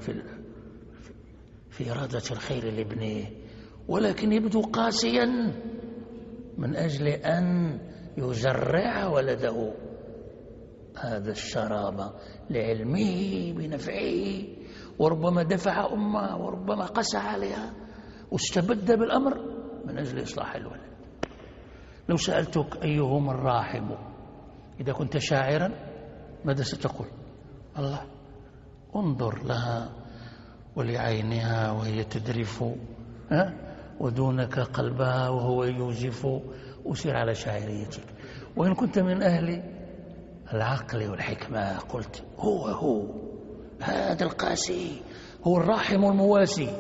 في إرادة الخير لابنه، ولكن يبدو قاسيا من أجل أن يزرع ولده هذا الشراب لعلمه بنفعه، وربما دفع أمه وربما قسى عليها واستبد بالأمر من أجل إصلاح الولد. لو سألتك أيهم الراحم، إذا كنت شاعرا ماذا ستقول؟ الله. انظر لها ولعينها وهي تذرف ودونك قلبها وهو يوجف، أسير على شاعريتك. وإن كنت من أهل العقل والحكمة قلت: هو هذا القاسي هو الراحم المواسي.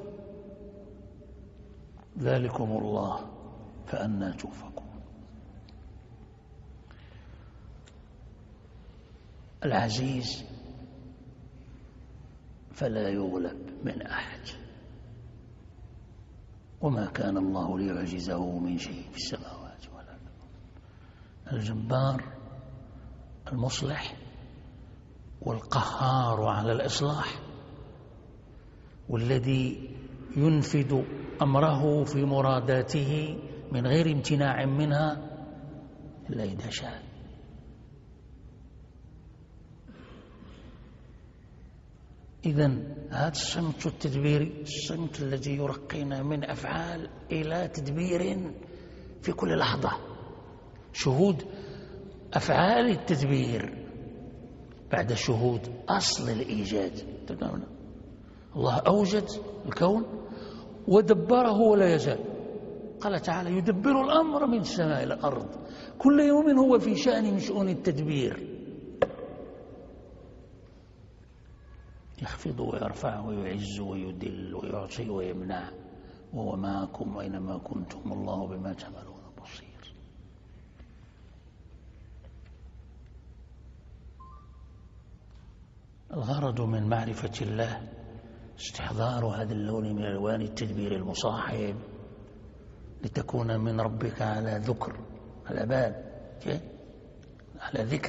ذلكم الله فأنى توفقون. العزيز فلا يغلب من أحد، وما كان الله ليعجزه من شيء في السماوات ولا الأرض. الجبار المصلح والقهار على الإصلاح، والذي ينفذ أمره في مراداته من غير امتناع منها إلا إذا شاء. إذن هذا الصمت التدبيري، الصمت الذي يرقينا من أفعال إلى تدبير في كل لحظة، شهود أفعال التدبير بعد شهود أصل الإيجاد. الله أوجد الكون ودبره ولا يزال. قال تعالى: يدبر الأمر من السماء إلى الأرض، كل يوم هو في شأن من شؤون التدبير، يخفض ويرفع ويعز ويدل ويعطي ويمنع، وهو معكم أينما كنتم الله بما تعملون بصير. الغرض من معرفة الله استحضار هذا اللون من ألوان التدبير المصاحب، لتكون من ربك على ذكر، على بال، على ذكر،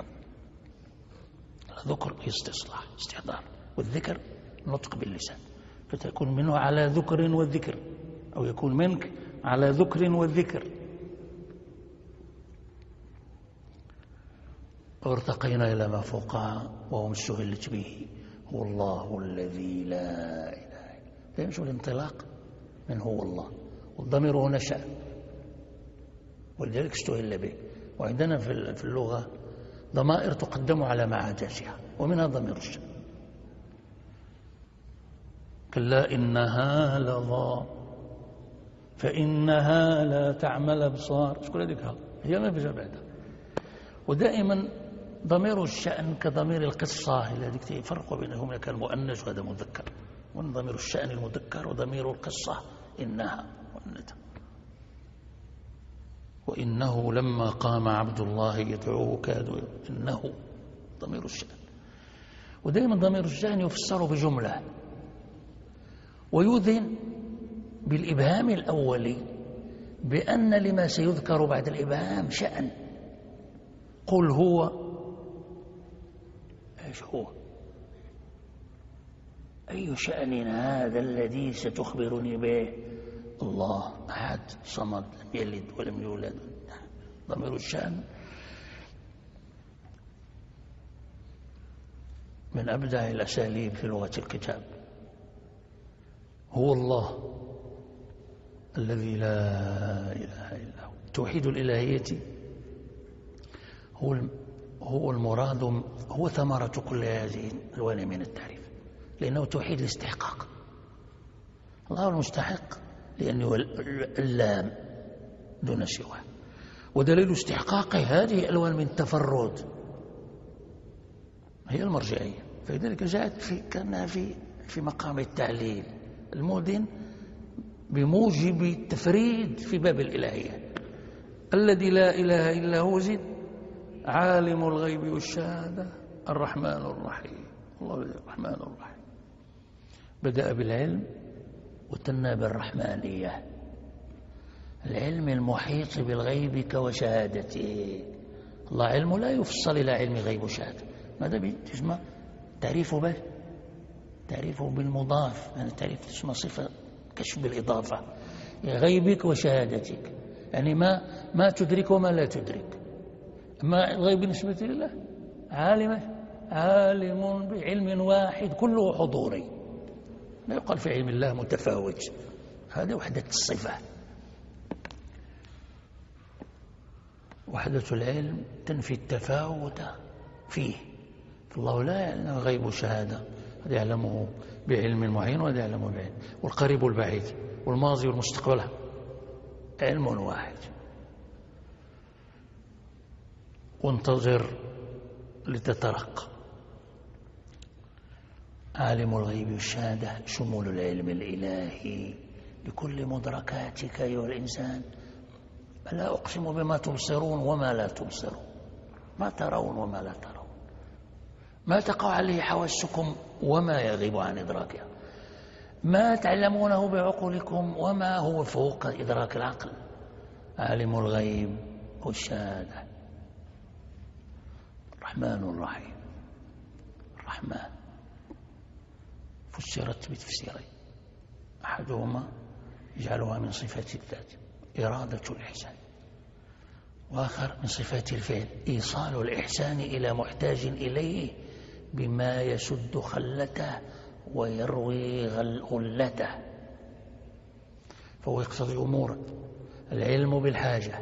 على ذكر استصلاح استحضار، والذكر نطق باللسان، فتكون منه على ذكر والذكر، أو يكون منك على ذكر والذكر. وارتقينا إلى ما فوقها وهم استهلت به هو الله الذي لا إله إلا هو. فيمشي الانطلاق من هو الله، والضمير هنا شأن، ولذلك استهل به. وعندنا في اللغة ضمائر تقدم على معاجزها، ومنها ضمير الشأن. كلا إنها لظى فإنها لا تعمى الأبصار، شكون هذيك؟ هي ما بجا بعدها. ودائما ضمير الشأن كضمير القصة، هذيك يفرقوا بينهم، هذا كان مؤنث وهذا مذكر. وضمير الشأن المذكر، وضمير القصة إنها مؤنثة. وإنه لما قام عبد الله يدعوه كادوا، إنه ضمير الشأن. ودائما ضمير الشأن يفسر بجملة، ويذن بالإبهام الأولي بأن لما سيذكر بعد الإبهام شأن. قل هو، إيش هو؟ أي شأن هذا الذي ستخبرني به؟ الله أحد صمد لم يلد ولم يولد. ضمير الشأن من أبدع الأساليب في لغة الكتاب. هو الله الذي لا إله إلا هو. توحيد الإلهية هو المراد، هو ثمرة كل هذه الألوان من التعريف، لأنه توحيد الاستحقاق. الله المستحق لأنه اللام دون سواه، ودليل استحقاقه هذه ألوان من التفرد، هي المرجعية. فلذلك جاءت كأنها في مقام التعليل، المؤذن بموجب التفريد في باب الإلهية. الذي لا إله إلا هو زد عالم الغيب والشهادة الرحمن الرحيم. الله الرحمن الرحيم بدأ بالعلم وثنى بالرحمانية، العلم المحيط بالغيب وشهادته. الله علمه لا يفصل إلى علم غيب وشهادة. ماذا تسمى تعريفه به؟ تعريفه بالمضاف، يعني تعريف تسمى صفة كشف بالإضافة، غيبك وشهادتك، يعني ما تدرك وما لا تدرك. أما الغيب بالنسبة لله عالم بعلم واحد كله حضوري، لا يقال في علم الله متفاوت، هذا وحدة الصفة. وحدة العلم تنفي التفاوت فيه. فالله لا يعلم غيب وشهادة، هذا يعلمه بعلم معين وهذا يعلمه بعلم، والقريب والبعيد والماضي والمستقبل علم واحد. وانتظر لتترقى. عالم الغيب والشهادة شمول العلم الإلهي لكل مدركاتك أيها الإنسان. لا أقسم بما تبصرون وما لا تبصرون، ما ترون وما لا ترون، ما تقع عليه حواسكم وما يغيب عن إدراكها، ما تعلمونه بعقولكم وما هو فوق إدراك العقل. عالم الغيب والشهادة الرحمن الرحيم. الرحمن فسرت بتفسيرين، أحدهما يجعلها من صفات الذات إرادة الإحسان، وآخر من صفات الفعل إيصال الإحسان إلى محتاج إليه بما يسد خلته ويروي غلته. فهو يقتضي أمور: العلم بالحاجة،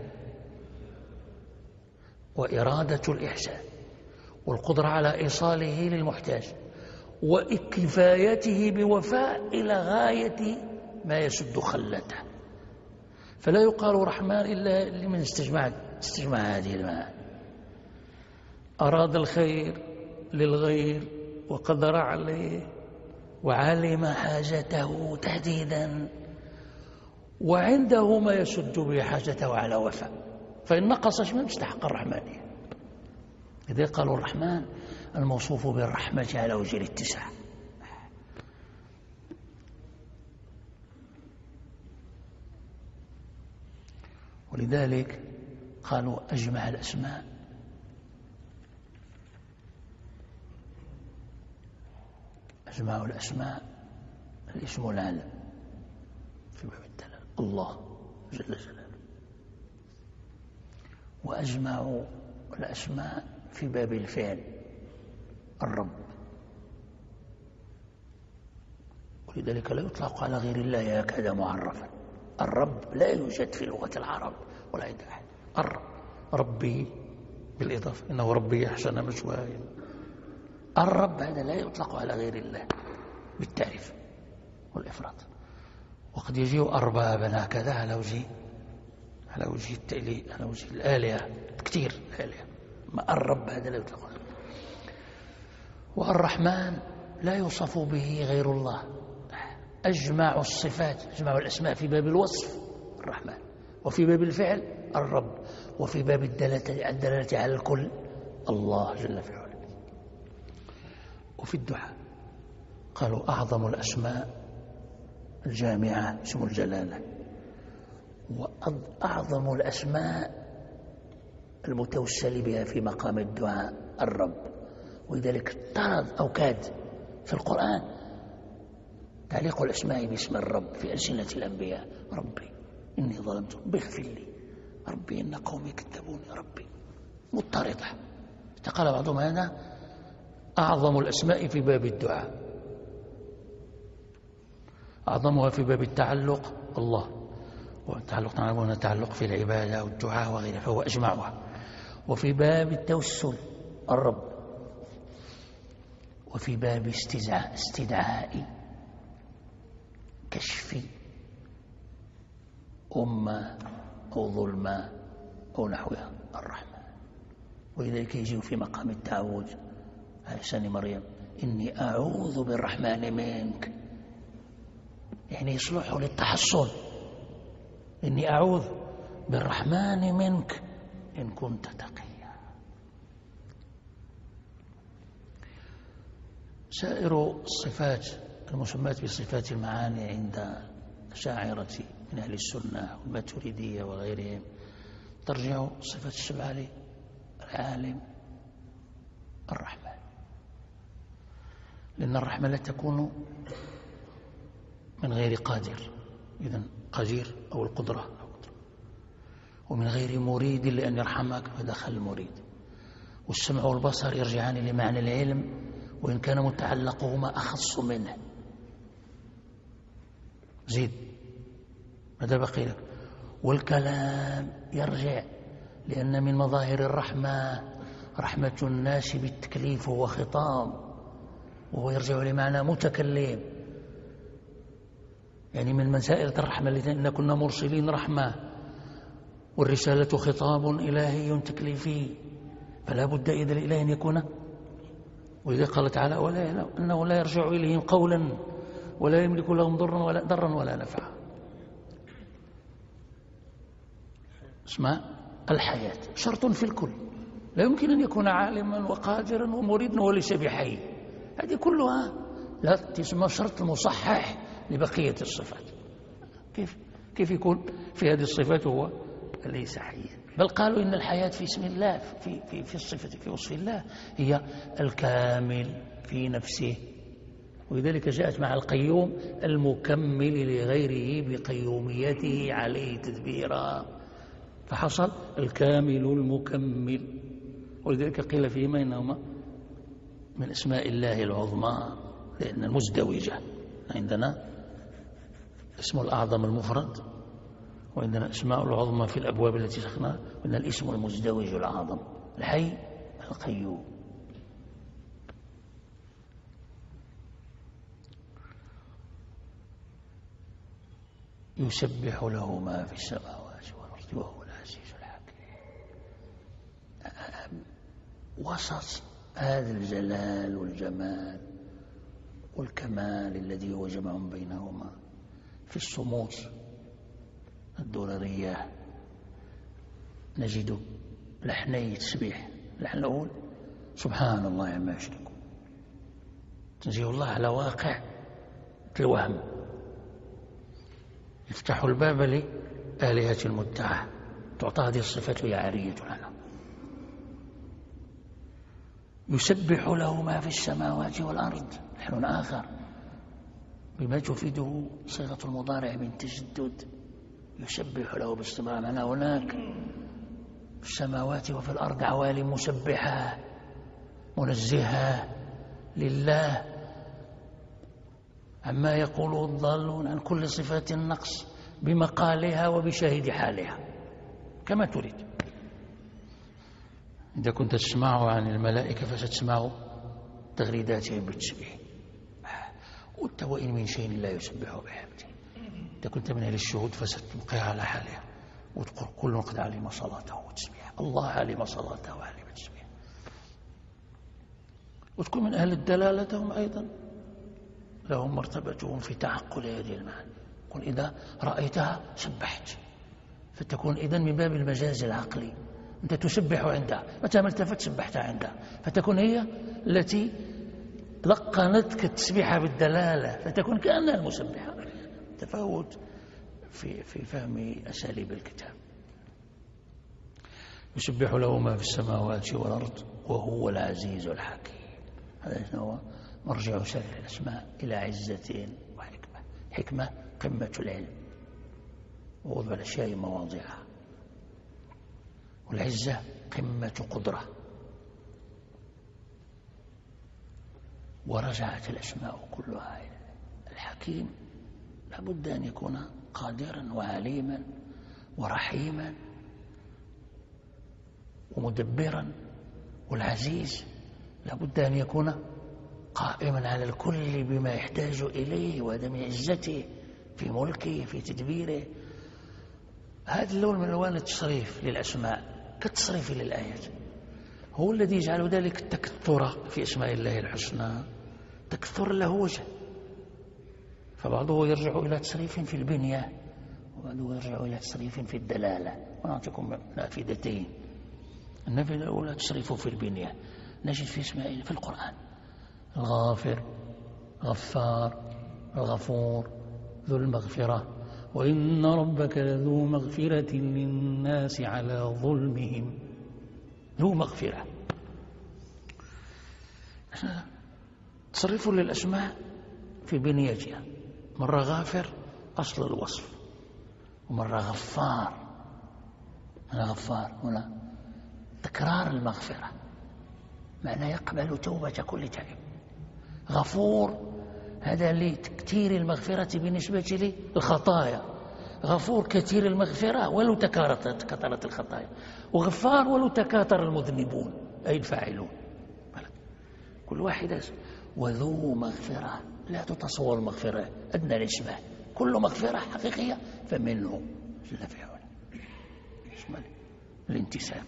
وإرادة الإحسان، والقدرة على إيصاله للمحتاج، وكفايته بوفاء إلى غاية ما يسد خلته. فلا يقال رحمن إلا لمن استجمع هذه المعاني. أراد الخير للغير وقدر عليه وعلم حاجته تهديدا، وعنده ما يسد به حاجته على وفاء، فإن نقص شيء استحق الرحمانية. إذا قالوا الرحمن الموصوف بالرحمة على وجه الاتساع. ولذلك قالوا أجمع الأسماء الاسم العالم في باب الدلالة الله جل جلاله، وأجمع الأسماء في باب الفعل الرب. ولذلك لا يطلق على غير الله هكذا معرفا. الرب لا يوجد في لغة العرب ولا عند أحد. الرب ربي بالإضافة، إنه ربي أحسن مثواي. الرب هذا لا يطلق على غير الله بالتعريف والإفراط. وقد يجيء أربابا هكذا على وجه التأليه، على وجه الآلهة كثير الآلهة. ما الرب هذا لا يطلق عليه. والرحمن لا يوصف به غير الله. أجمع الصفات، أجمع الأسماء في باب الوصف الرحمن، وفي باب الفعل الرب، وفي باب الدلالة على الكل الله جل في علاه. وفي الدعاء قالوا أعظم الأسماء الجامعة اسم الجلالة، وأعظم الأسماء المتوسل بها في مقام الدعاء الرب. ولذلك طرد أو كاد في القرآن تعليق الأسماء باسم الرب في ألسنة الأنبياء. ربي إني ظلمت اغفر لي، ربي إن قومي كذبوني، ربي مضطردة. قال بعضهم هذا أعظم الأسماء في باب الدعاء، أعظمها في باب التعلق الله، والتعلق نعلمون تعلق في العبادة والدعاء وغيره، فهو أجمعها. وفي باب التوسل الرب، وفي باب استدعاء كشف أمة أو ظلمة أو نحوها الرحمن. ولذلك يجي في مقام التعوذ على لسان مريم إني أعوذ بالرحمن منك، يعني يصلح للتحصن. إني أعوذ بالرحمن منك إن كنت تقيا. سائر الصفات المسمات بصفات المعاني عند الأشاعرة من أهل السنة والماتريدية وغيرهم ترجع صفات السبعة للعالم الرحمن، لأن الرحمة لا تكون من غير قادر، إذن قدير أو القدرة، ومن غير مريد لأن يرحمك فدخل المريد. والسمع والبصر يرجعان لمعنى العلم وإن كان متعلقهما أخص منه. زيد ماذا بقي لك؟ والكلام يرجع لأن من مظاهر الرحمة رحمة الناس بالتكليف وخطاب، وهو يرجع لمعنى متكلم، يعني من مسائل الرحمة لأن كنا مرسلين رحمة، والرسالة خطاب إلهي تكليفي، فلا بد إذا الإله أن يكون. وإذا قال تعالى أنه لا يرجع إليهم قولا ولا يملك لهم ضرا ولا نفعا. اسمها الحياة شرط في الكل، لا يمكن أن يكون عالما وقادرا ومريدا وليس بحي، هذه كلها لا تسمى شرط مصحح لبقية الصفات. كيف يكون في هذه الصفات هو ليس حيا؟ بل قالوا إن الحياة في اسم الله في الصفة في وصف الله هي الكامل في نفسه، ولذلك جاءت مع القيوم المكمل لغيره بقيوميته عليه تدبيرا، فحصل الكامل المكمل. ولذلك قيل فيهما إنهما من اسماء الله العظمى، لأن المزدوجة عندنا اسم الأعظم المفرد، وعندنا اسماء العظمى في الأبواب التي سخناها، وعندنا الاسم المزدوج الأعظم الحي القيوم. يسبح له ما في السماوات والأرض وهو العزيز الحكيم. وسط هذا الجلال والجمال والكمال الذي هو جمع بينهما في الصمود الدررية نجد لحني تسبيح. اللحن الأول سبحان الله عما يشركون، تنزيه الله على واقع الوهم، يفتح الباب لآلهة المدعى، تعطى هذه الصفة هي عارية عنها. يسبح له ما في السماوات والأرض، لحن آخر بما تفيده صيغة المضارع من تجدد، يسبح له باستمرار، معناه هناك في السماوات وفي الأرض عوالم مسبحة منزهة لله، عما يقوله الضالون عن كل صفات النقص بمقالها وبشاهد حالها كما تريد. إذا كنت تسمع عن الملائكة فستسمع تغريداتهم بالتسبيح، قلت وإن من شيء لا يسبح بحمده. إذا كنت من أهل الشهود فستبقي على حالها وتقول كل قد علم صلاته وتسبيح، الله علم صلاته وعلم تسبيح. وتكون من أهل الدلالة هم أيضا لهم مرتبتهم في تعقل هذه المعنى. قل إذا رأيتها سبحت، فتكون إذن من باب المجاز العقلي، أنت تسبح عندها، متى ما التفت سبحتها عندها، فتكون هي التي لقنتك التسبيح بالدلالة، فتكون كأنها المسبحة. تفاوت في فهم أساليب الكتاب. يسبح له ما في السماوات والأرض وهو العزيز الحكيم. هذا هو مرجع سائر الأسماء إلى عزة وحكمة. حكمة قمة العلم ووضع الأشياء مواضعها، والعزة قمة قدرة. ورجعت الأسماء كلها. الحكيم لابد أن يكون قادرا وعليما ورحيما ومدبرا، والعزيز لابد أن يكون قائما على الكل بما يحتاج إليه، وهذا من عزته في ملكه في تدبيره. هذا اللون من ألوان التصريف للأسماء كالتصريف للآيات، هو الذي يجعل ذلك التكثر في أسماء الله الحسنى. تكثر له وجه، فبعضه يرجع إلى تصريف في البنية وبعضه يرجع إلى تصريف في الدلالة. ونعطيكم نافذتين. النافذة الأولى تصريف في البنية، نجد في اسماء في القرآن الغافر، غفار، الغفور، ذو المغفرة، وإن ربك لذو مغفرة للناس على ظلمهم. ذو مغفرة. تصرف للأسماء في بنيتها، مرة غافر أصل الوصف، ومرة غفار. أنا غفار هنا تكرار المغفرة، معنى يقبل توبة كل تائب. غفور هذا لتكثير المغفرة بالنسبة للخطايا. غفور كثير المغفرة ولو تكاثرت الخطايا، وغفار ولو تكاثر المذنبون أي الفاعلون. كل واحدة. وذو مغفرة لا تتصور المغفرة أدنى نسبة، كل مغفرة حقيقية فمنه جل في علا يشمل الانتساب.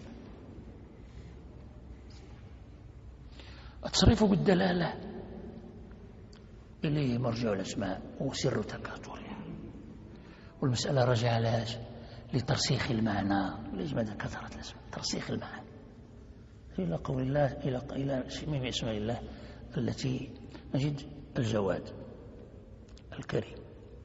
التصريف بالدلالة إليه مرجع الأسماء وسر تكاثرها، والمسألة رجع لها لترسيخ المعنى. ليش ماذا كثرت الأسماء؟ ترسيخ المعنى إلى قول الله، إلى من أسماء الله التي نجد الجواد، الكريم،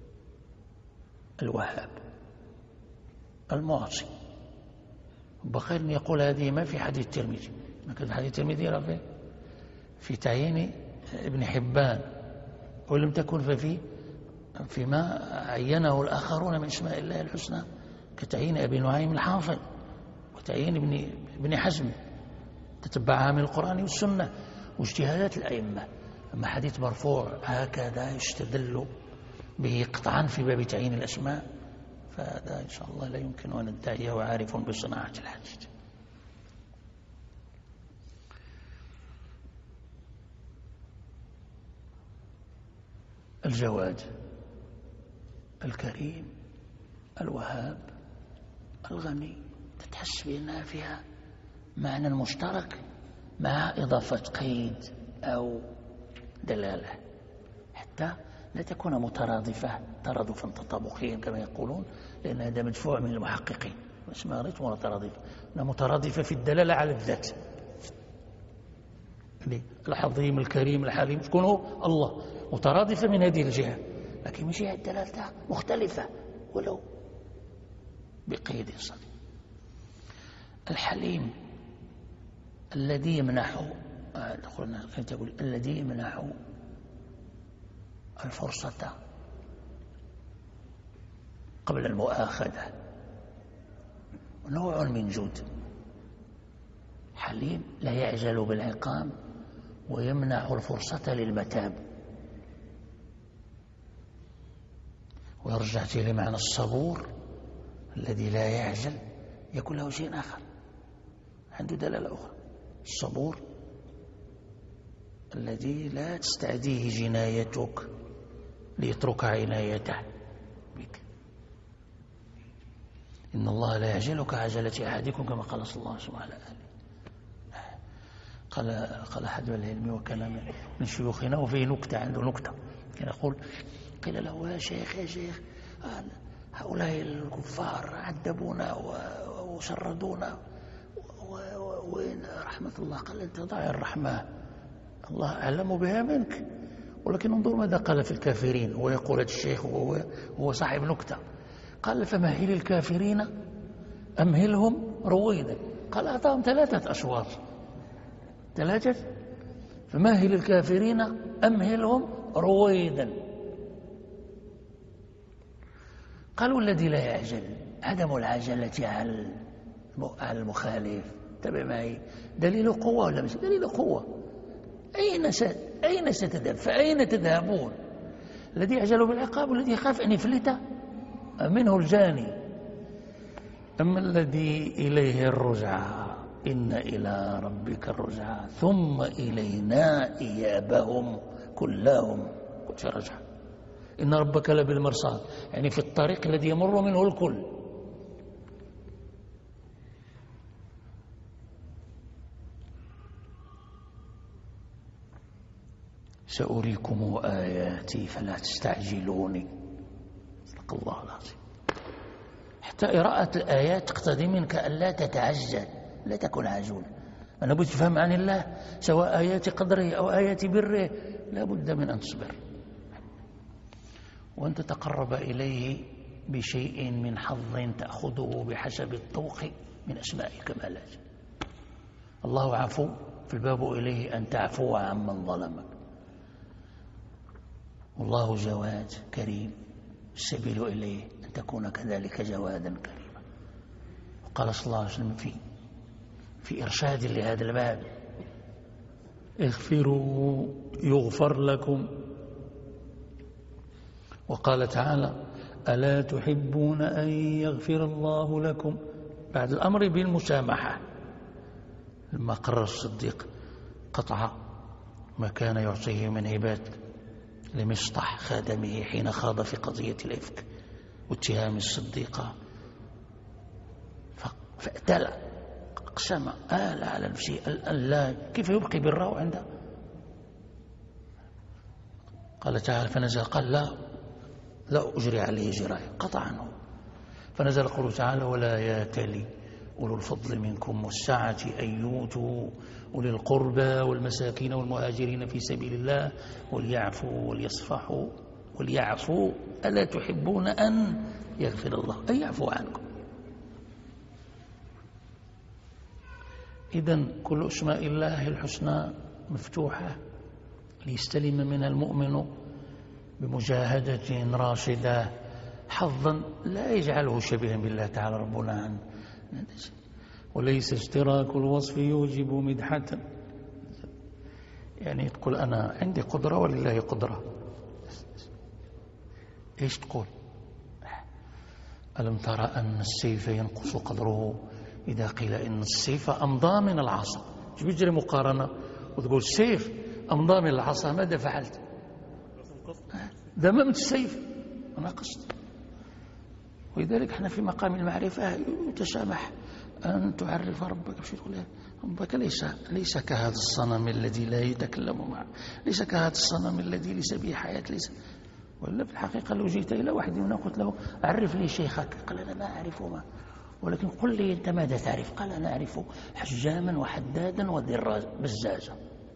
الوهاب، المعطي. بخير أن يقول هذه ما في حديث الترمذي، ما كان حديث الترمذي في تعيين ابن حبان، ولم تكن فيما عينه الآخرون من اسماء الله الحسنى كتعيين أبي نعيم الحافظ وتعيين ابن حزم، تتبعها من القرآن والسنة واجتهادات الأئمة. أما حديث مرفوع هكذا يستدل به قطعا في باب تعيين الأسماء، فهذا إن شاء الله لا يمكن أن ندعيه عارف بصناعة الحديث. الجواد، الكريم، الوهاب، الغني، تتحس بأنها فيها معنى مشترك مع إضافة قيد أو دلالة، حتى لا تكون مترادفة ترادفا تطابقيا كما يقولون، لأن هذا مدفوع من المحققين. اسمها غير مترادفة، أنها مترادفة في الدلالة على الذات. العظيم، الكريم، الحليم تكون الله مترادفة من هذه الجهة، لكن من جهة دلالتها مختلفة ولو بقيد صغير. الحليم الذي يمنح، الذي يمنح الفرصة قبل المؤاخذة، نوع من جود. حليم لا يعجل بالعقاب ويمنح الفرصة للمتاب. ورجعت إلى معنى الصبور الذي لا يعجل، يكون له شيء آخر، عنده دلالة أخرى. الصبور الذي لا تستعديه جنايتك ليترك عنايته بك. إن الله لا يعجل كعجلة أحدكم كما قال صلى الله عليه وسلم على آله. قال أحد العلم وكان من شيوخنا وفيه نكتة، عنده نكتة كان يقول: قيل له: يا شيخ هؤلاء الكفار عذبونا وشردونا وين رحمة الله؟ قال: أنت ضاع الرحمة، الله أعلم بها منك، ولكن انظر ماذا قال في الكافرين. هو يقول هذا الشيخ وهو صاحب نكتة، قال: فمهل الكافرين أمهلهم رويدا. قال: أعطاهم 3 أشواط، 3. فمهل الكافرين أمهلهم رويدا. قالوا: الذي لا يعجل، عدم العجلة على المخالف. تبع معي، دليل قوة ولا مش دليل قوة؟ أين ستذهب؟ فأين تذهبون؟ الذي يعجل بالعقاب والذي يخاف أن يفلت منه الجاني. أما الذي إليه الرجعى، إن إلى ربك الرجعى ثم إلينا إيابهم كلهم. كنت رجع، إن ربك لبالمرصاد، يعني في الطريق الذي يمر منه الكل. سأريكم آياتي فلا تستعجلوني. صدق الله العظيم. حتى قراءة الآيات تقتضي منك أن لا تتعجل، لا تكن عجولا. أنا بد تفهم عن الله، سواء آيات قدره أو آيات بره، لا بد من أن تصبر وأن تتقرب إليه بشيء من حظ تأخذه بحسب الطوق من أسماء كمالات. الله عفو، في الباب إليه أن تعفو عمن ظلمك. والله جواد كريم، السبيل إليه أن تكون كذلك جوادا كريما. وقال صلى الله عليه وسلم في إرشاد لهذا الباب: اغفروا يغفر لكم. وقال تعالى: ألا تحبون أن يغفر الله لكم، بعد الأمر بالمسامحة. لما قرر الصديق قطع ما كان يعطيه من هبات لمصطح خادمه حين خاض في قضية الإفك واتهام الصديقة، فأتلى، أقسم على نفسه لا، كيف يبقي بره عنده. قال تعالى: فنزل، قال: لا أجري عليه جراية، قطع عنه. فنزل قوله تعالى: ولا يأتل أولو الفضل منكم والسعة أن يؤتوا أولي القربى والمساكين والمهاجرين في سبيل الله وليعفوا وليصفحوا وليعفوا ألا تحبون أن يغفر الله، أن يعفو عنكم. إذن كل أسماء الله الحسنى مفتوحة ليستلم منها المؤمن بمجاهدة راشدة حظا لا يجعله شبيها بالله تعالى ربنا عنه. وليس اشتراك الوصف يوجب مدحة، يعني تقول أنا عندي قدرة ولله قدرة. إيش تقول؟ ألم ترى أن السيف ينقص قدره إذا قيل إن السيف أمضى من العصا؟ مش بيجري مقارنة وتقول السيف أمضى من العصا، ماذا فعلت؟ دممت السيف، أنا قصد. ولذلك احنا في مقام المعرفة يتسامح أن تعرف ربك. مش تقول ربك ليس كهذا الصنم الذي لا يتكلم معه، ليس كهذا الصنم الذي ليس به حياة، ليس. ولا في الحقيقة لو جئت إلى واحد منا قلت له: عرف لي شيخك، قال: أنا ما أعرفه، ولكن قل لي أنت ماذا تعرف؟ قال: أنا أعرف حجاما وحدادا وذراجا بزازا.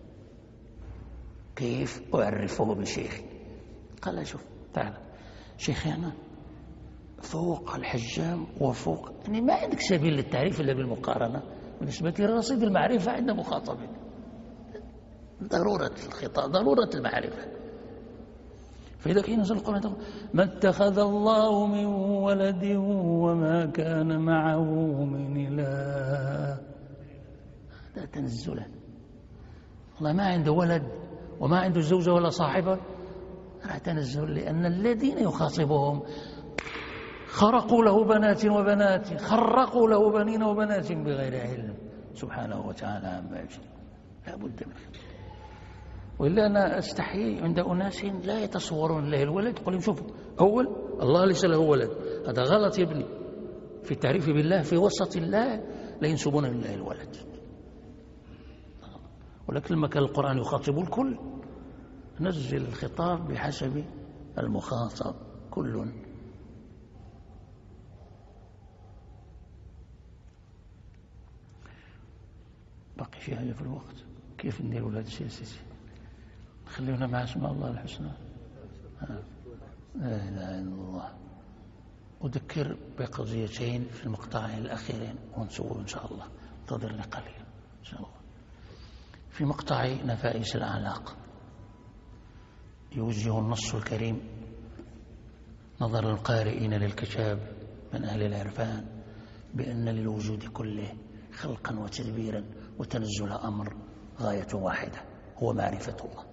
كيف أعرفه بشيخي؟ قال: شوف تعال، شيخي أنا فوق الحجام وفوق، يعني ما عندك سبيل للتعريف إلا بالمقارنة بالنسبة لرصيد المعرفة عند مخاطبين. ضرورة الخطاب، ضرورة المعرفة. فإذا كان نزل القرآن: ما اتخذ الله من ولد وما كان معه من إله. هذا تنزلا، الله ما عنده ولد وما عنده زوجة ولا صاحبة، راح تنزل لأن الذين يخاطبهم خرقوا له بنات وبنات، خرقوا له بنين وبنات بغير علم سبحانه وتعالى عما يجري. لا بد منه. وإلا أنا أستحي عند أناس لا يتصورون الله الولد، يقول لهم شوفوا أول الله ليس له ولد، هذا غلط يا ابني في التعريف بالله. في وسط الله لا ينسبون لله الولد، ولكن لما كان القرآن يخاطب الكل نزل الخطاب بحسب المخاطب كل. باقي في حاجة في الوقت؟ كيف ندير ولاد السياسي؟ خلينا مع اسماء الله الحسنى. لا إله إلا الله. أذكر بقضيتين في المقطعين الأخيرين ونسوي إن شاء الله. انتظرني قليلا إن شاء الله. في مقطع نفائس الأعلاق يوجه النص الكريم نظر القارئين للكتاب من أهل العرفان بأن للوجود كله خلقا وتدبيرا وتنزل أمر غاية واحدة هو معرفة الله.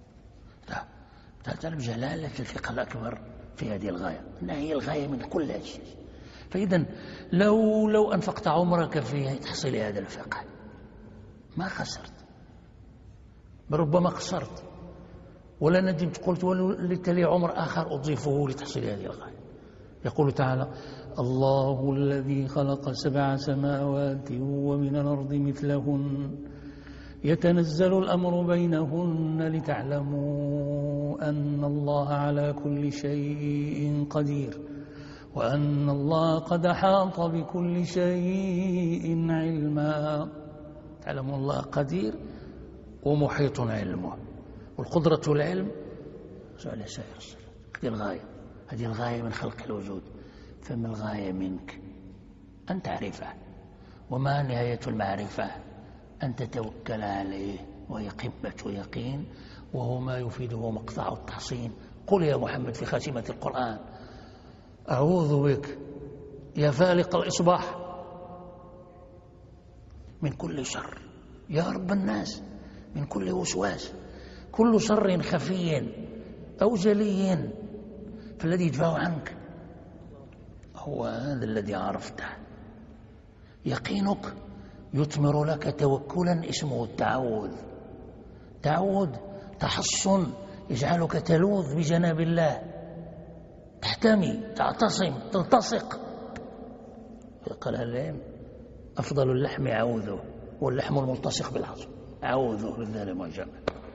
تعلم جلالة الثقة الأكبر في هذه الغاية، إنها هي الغاية من كل شيء. فإذا لو أنفقت عمرك في تحصيل هذا الفقه ما خسرت، بربما خسرت ولا ندمت. قلت وليت لي عمر آخر أضيفه لتحصيل هذه الغاية. يقول تعالى: الله الذي خلق 7 سماوات ومن الأرض مثلهن يتنزل الأمر بينهن لتعلموا أن الله على كل شيء قدير وأن الله قد أحاط بكل شيء علما. تعلموا الله قدير ومحيط علمه، والقدرة والعلم على سائر الصفات. هذه الغاية، هذه الغاية من خلق الوجود. فما الغاية منك؟ أن تعرفه. وما نهاية المعرفة؟ أن تتوكل عليه، وهي قمة يقين، وهو ما يفيده مقطع التحصين. قل يا محمد في خاتمة القرآن: أعوذ بك يا فالق الإصباح من كل شر، يا رب الناس من كل وسواس، كل شر خفي أو جلي، فالذي يدفع عنك هو هذا الذي عرفته. يقينك يثمر لك توكلا اسمه التعوذ. تعوذ تحصن يجعلك تلوذ بجناب الله، تحتمي، تعتصم، تلتصق. قال العلم: أفضل اللحم عوذه، واللحم الملتصق بالعظم عوذه بالذال معجم.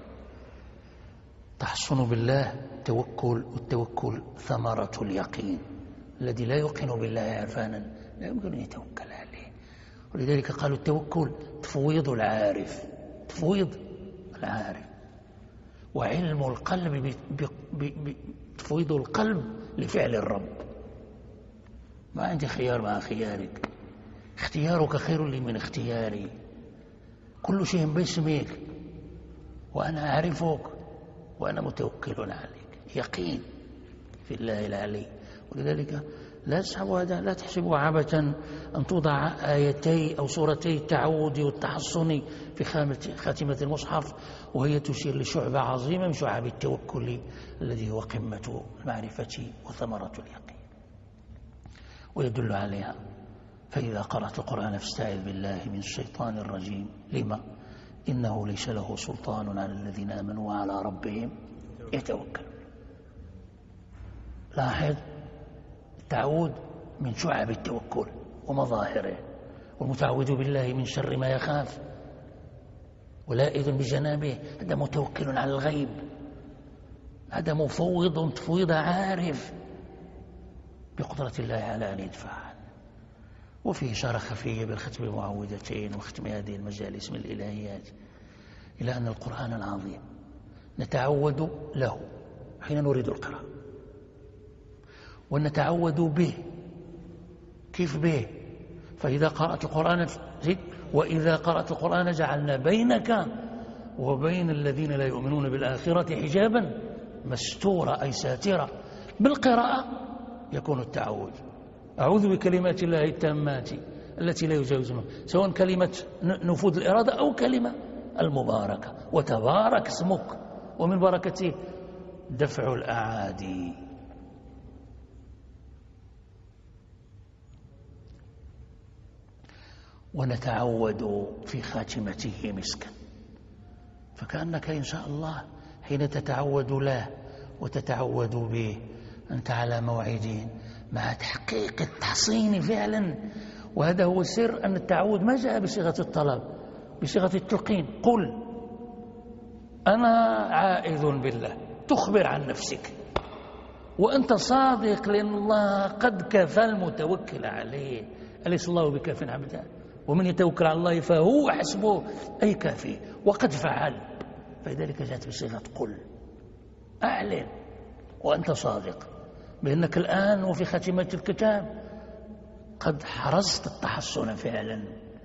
تحصن بالله توكل، والتوكل ثمرة اليقين. الذي لا يوقن بالله عرفانا لا يمكن أن يتوكل عليه. ولذلك قالوا التوكل تفويض العارف، تفويض العارف. وعلم القلب تفويض القلب لفعل الرب. ما عندي خيار مع خيارك، اختيارك خير لي من اختياري. كل شيء باسمك وأنا أعرفك وأنا متوكل عليك. يقين في الله العلي. ولذلك لا تحسبوا عبثا أن توضع آيتي أو سورتي التعوذ والتحصن في خاتمة المصحف وهي تشير لشعبة عظيمة من شعب التوكل الذي هو قمة المعرفة وثمرة اليقين، ويدل عليها. فإذا قرأت القرآن فاستعذ بالله من الشيطان الرجيم. لما؟ إنه ليس له سلطان على الذين آمنوا وعلى ربهم يتوكلون. لاحظ، التعوذ من شعب التوكل ومظاهره. والمتعوذ بالله من شر ما يخاف ولائذ بجنابه، هذا متوكل على الغيب، هذا مفوض تفويض عارف بقدرة الله على أن يدفع. وفيه إشارة خفية بالختم المعوذتين وختم هذه المجالس من الإلهيات إلى أن القرآن العظيم نتعوذ له حين نريد القراءة، ونتعوذ به. كيف به؟ فإذا قرأت القرآن وإذا قرأت القرآن جعلنا بينك وبين الذين لا يؤمنون بالآخرة حجابا مستورا، أي ساترا. بالقراءة يكون التعوذ. أعوذ بكلمات الله التامات التي لا يجاوزها، سواء كلمة نفوذ الإرادة أو كلمة المباركة. وتبارك اسمك، ومن بركته دفع الأعادي. ونتعود في خاتمته مسكا، فكأنك إن شاء الله حين تتعود له وتتعود به أنت على موعد مع تحقيق التحصين فعلا. وهذا هو سر أن التعود ما جاء بصيغة الطلب، بصيغة التلقين. قل أنا عائذ بالله، تخبر عن نفسك وأنت صادق، لأن الله قد كفى المتوكل عليه. أليس الله بكاف عبده؟ ومن يتوكل على الله فهو حسبه، أي كافي، وقد فعل. فلذلك جاءت بصيغة قل، أعلن وأنت صادق بأنك الآن وفي خاتمة الكتاب قد حرزت التحصن فعلا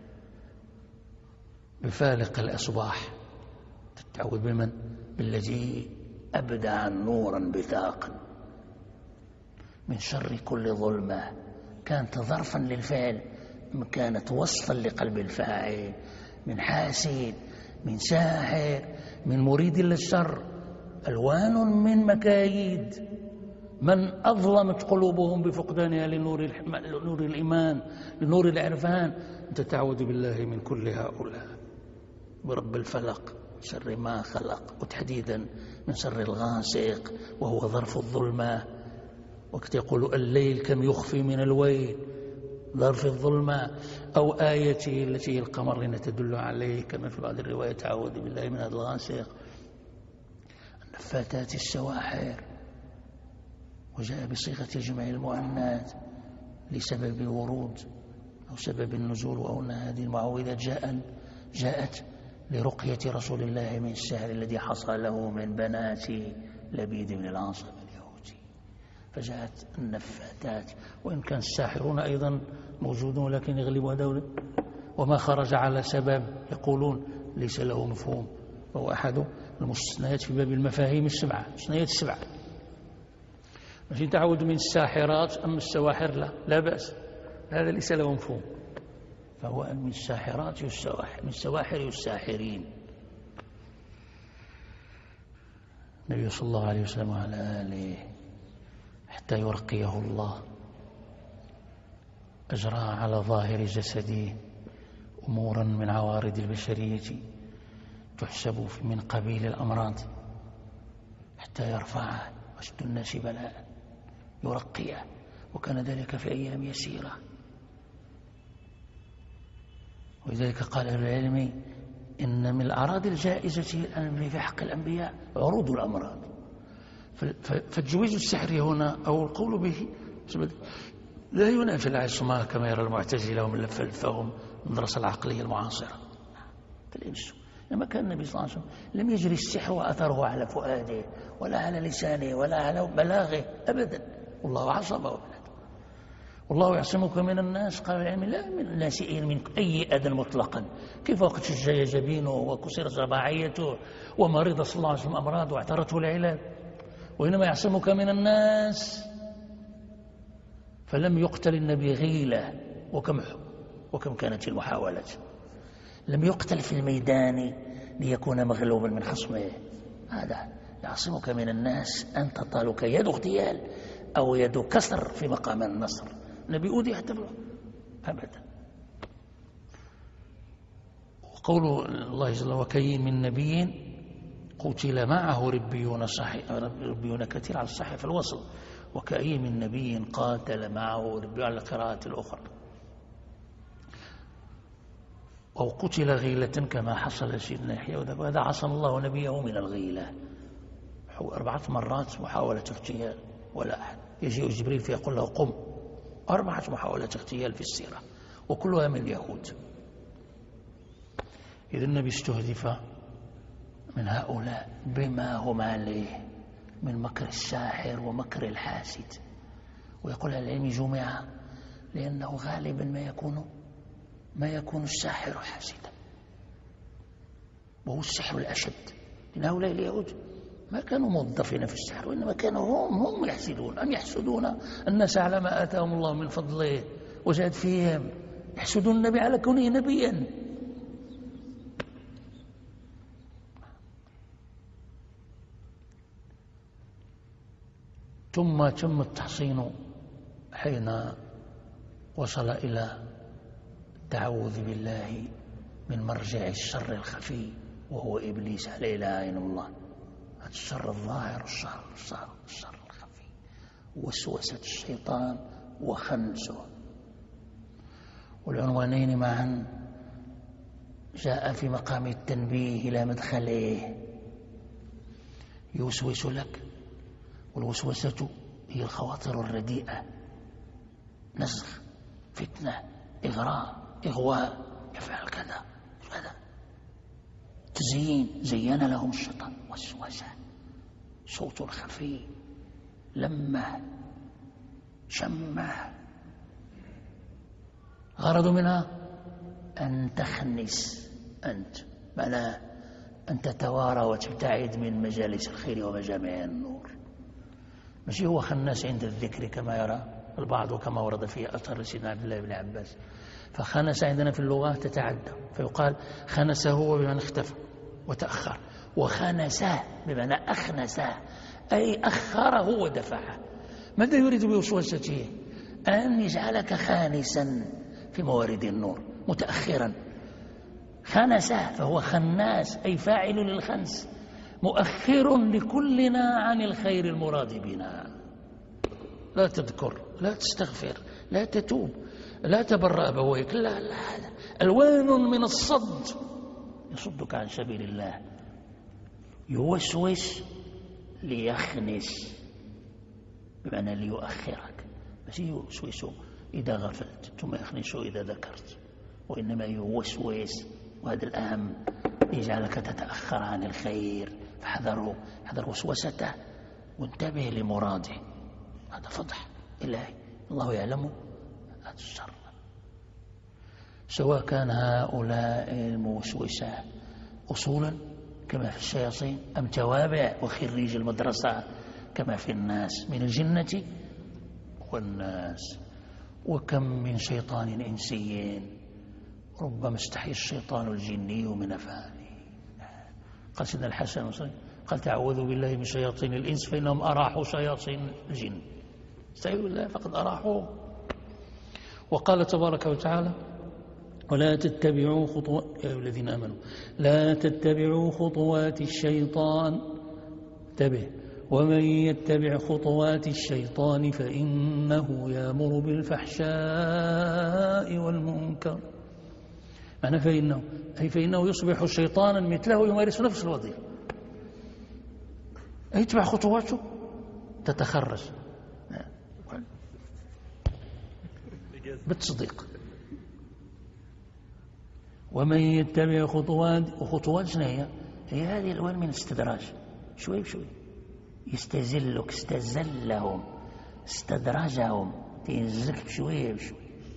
بفالق الأصباح. تتعود بمن؟ بالذي أبدع نورا بثاقا من شر كل ظلمة، كانت ظرفا للفعل، كانت وصفا لقلب الفاعل، من حاسد، من ساحر، من مريد للشر، ألوان من مكايد من أظلمت قلوبهم بفقدانها لنور الإيمان، لنور العرفان. تتعوذ بالله من كل هؤلاء، برب الفلق، شر ما خلق، وتحديدا من شر الغاسق وهو ظرف الظلمة. وقت يقول الليل كم يخفي من الويل، ظرف الظلمة. أو آيته التي هي القمر لنا تدل عليه، كما في بعض الروايات تعوذ بالله من هذا الغاسق. النفاثات السواحر، وجاء بصيغة جمع المؤنث لسبب الورود أو سبب النزول، أو أن هذه المعوذات جاءت لرقية رسول الله من السحر الذي حصل له من بنات لبيد بن العاصم اليهودي. فجاءت النفاثات، وإن كان الساحرون أيضا موجودون لكن يغلب هذا، وما خرج على سبب يقولون ليس له مفهوم، وهو أحد المستثنيات في باب المفاهيم السبعة، مستثنيات السبعة. ماشي تعود من الساحرات، أما السواحر لا بأس، هذا ليس له مفهوم، فهو من الساحرات والسواحر، من السواحر والساحرين. النبي صلى الله عليه وسلم وعلى آله حتى يرقيه الله أجرى على ظاهر جسده أمورا من عوارض البشرية تحسب من قبيل الأمراض، حتى يرفعه واشد الناس بلاء، يرقيه. وكان ذلك في أيام يسيرة. ولذلك قال أهل العلم إن من الأعراض الجائزة في حق الأنبياء عروض الأمراض. فالتجويز السحري هنا أو القول به لا ينافي العصمة كما يرى المعتزلة ومن لفهم الدراسة العقلية المعاصرة. فالإنس لما كان النبي صلى الله عليه وسلم لم يجري السحر وأثره على فؤاده ولا على لسانه ولا على بلاغه أبدا، والله عصمه. والله يعصمك من الناس، قال العلم لا من الناس من أي أذى مطلقا. كيف وقت شجي جبينه وكسر رباعيته ومرض صلى الله عليه وسلم أمراض واعترته العلاج، وإنما يعصمك من الناس. فلم يقتل النبي غيلة، وكم كانت المحاولة. لم يقتل في الميدان ليكون مغلوبا من خصمه. هذا يعصمك من الناس أن تطالك يد اغتيال أو يد كسر في مقام النصر. النبي أودي حتى أبدا. وقول الله جل وعلا وكأي من نبي قتل معه ربيون كثير على الصحيح في الوصل، وكأي من نبي قاتل معه ربيون على القراءة الأخرى، أو قتل غيلة كما حصل سيدنا يحيى. وهذا عصم الله نبيه من الغيلة. 4 مرات محاولة اغتيال ولا أحد. يجيء جبريل فيقول له قم. 4 محاولات اغتيال في السيرة وكلها من اليهود. إذا النبي استهدف من هؤلاء بما هم عليه من مكر الساحر ومكر الحاسد. ويقول العلم جمع لأنه غالبا ما يكون الساحر حاسدا، وهو السحر الأشد. لأن هؤلاء اليهود ما كانوا موظفين في السحر، وإنما كانوا هم يحسدون. أم يحسدون الناس على ما آتاهم الله من فضله وزاد فيهم، يحسدون النبي على كونه نبيا. ثم تم التحصين حين وصل إلى التعوذ بالله من مرجع الشر الخفي وهو إبليس عليه لعنة الله. الشر الظاهر والشر الخفي، وسوسة الشيطان وخنسه، والعنوانين معا جاء في مقام التنبيه إلى مدخله. يوسوس لك، والوسوسة هي الخواطر الرديئة، نزغ، فتنة، إغراء، إغواء، يفعل كذا كذا، تزيين، زين لهم الشيطان، وسوسة، صوت خفي، لمه، شمه، غرض منها أن تخنس أنت، معناه أن تتوارى وتبتعد من مجالس الخير ومجامع النور. ماشي هو خناس عند الذكر كما يرى البعض وكما ورد في أثر سيدنا عبد الله بن عباس. فخنس عندنا في اللغة تتعدى، فيقال خنسه هو بمعنى اختفى وتأخر، وخنسه بمعنى أخنسه أي أخره ودفعه. ماذا يريد بوسوسته؟ أن يجعلك خانسا في موارد النور، متأخرا. خنسه فهو خناس أي فاعل للخنس، مؤخر لكلنا عن الخير المراد بنا. لا تذكر، لا تستغفر، لا تتوب، لا تبرأ أبويك، لا لا، ألوان من الصد يصدك عن سبيل الله. يوسوس ليخنس بمعنى ليؤخرك، بس يوسوس إذا غفلت، ثم يخنس إذا ذكرت، وإنما يوسوس، وهذا الأهم، يجعلك تتأخر عن الخير. فاحذروا، احذر وسوسته وانتبه لمراده. هذا فضح إلهي، الله يعلم هذا الشر. سواء كان هؤلاء الموسوسة أصولا كما في الشياطين، أم توابع وخريج المدرسة كما في الناس من الجنة والناس. وكم من شيطان إنسي ربما استحي الشيطان الجني من أفعاله. قال سيدنا الحسن قال تعوذ بالله من شياطين الإنس فإنهم أراحوا شياطين الجن. استعيذوا بالله فقد أراحوا. وقال تبارك وتعالى ولا تتبعوا خطوات، يا الذين آمنوا لا تتبعوا خطوات الشيطان، انتبه، ومن يتبع خطوات الشيطان فإنه يأمر بالفحشاء والمنكر. معنى فإنه أي فإنه يصبح شيطانا مثله يمارس نفس الوظيفة. أي تبع خطواته تتخرج بالتصديق. ومن يتبع خطوات، وخطوات شنو هي هذه الألوان من الاستدراج، شوي بشوي يستزلك، استزلهم، استدرجهم، تنزلك بشوي بشوي.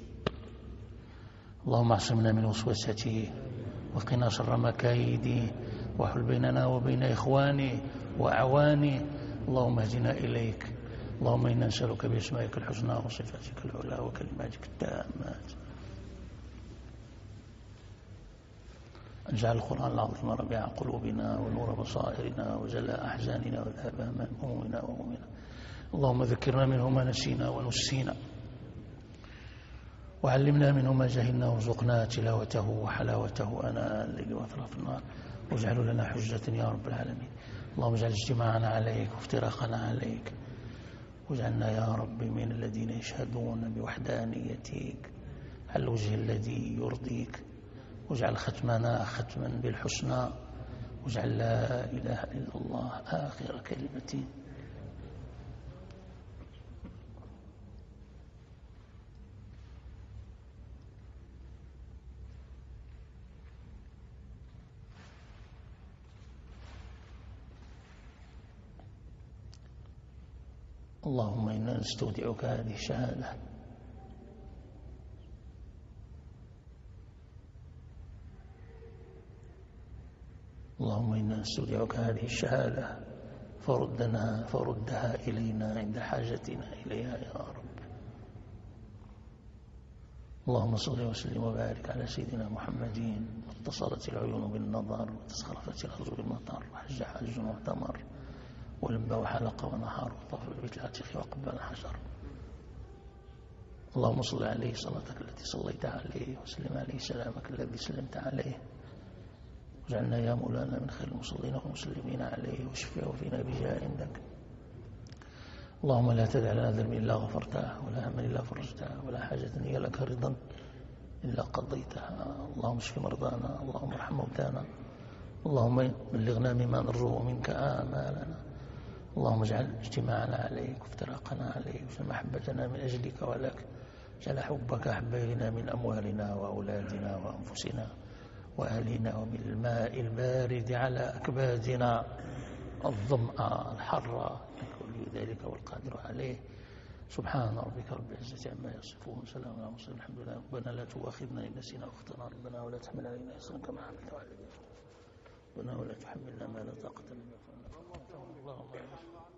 اللهم اعصمنا من وسوسته وقنا شر مكايده، واحل بيننا وبين إخواني وأعواني. اللهم اهدنا إليك. اللهم إنا نسألك بأسمائك الحسنى وصفاتك العلى وكلماتك التامات أن اجعل القرآن العظيم ربيع قلوبنا ونور بصائرنا وجلاء أحزاننا وذهاب همومنا وهمومنا. اللهم ذكرنا منه ما نسينا ونسينا، وعلمنا منه ما جهلنا، وارزقنا تلاوته وحلاوته آناء الليل وأطراف النهار، واجعله لنا حجة يا رب العالمين. اللهم اجعل اجتماعنا عليك وافتراقنا عليك، واجعلنا يا رب من الذين يشهدون بوحدانيتك على الوجه الذي يرضيك، واجعل ختمنا ختما بالحسنى، واجعل لا إله إلا الله آخر كلمة. اللهم إنا نستودعك هذه الشهادة، اللهم إنا نستودعك هذه الشهادة فردها إلينا عند حاجتنا إليها يا رب. اللهم صل وسلم وبارك على سيدنا محمد. اتصلت العيون بالنظر، وتسخرفت الأرض بالمطر، وحج حج واعتمر، ولبه حلقه ونهار وطفل بجاتك وقبل حجر. اللهم صل عليه صلاتك التي صليت عليه، وسلم عليه سلامك الذي سلمت عليه، واجعلنا يا مولانا من خير المصلين والمسلمين عليه، واشفه فينا بجاه عندك. اللهم لا تدع لنا ذنبا إلا غفرته، ولا هما إلا فرجته، ولا حاجة هي لك رضا إلا قضيتها. اللهم اشف مرضانا، اللهم ارحم موتانا، اللهم بلغنا مما نرجوه منك آمالنا. اللهم اجعل اجتماعنا عليك وافتراقنا عليك واجعل محبتنا من أجلك ولك، اجعل حبك أحب إلينا من أموالنا وأولادنا وأنفسنا وأهلنا، ومن الماء البارد على أكبادنا الظمأ الحر، إنك ولي ذلك والقادر عليه. سبحان ربك رب العزة عما يصفون، سلام على المرسلين، الحمد لله. ربنا لا تؤاخذنا إن نسينا واخطأنا، ربنا ولا تحمل علينا إصرا كما حملته على الذين، ربنا ولا تحملنا ما لا طاقة لنا. اللهم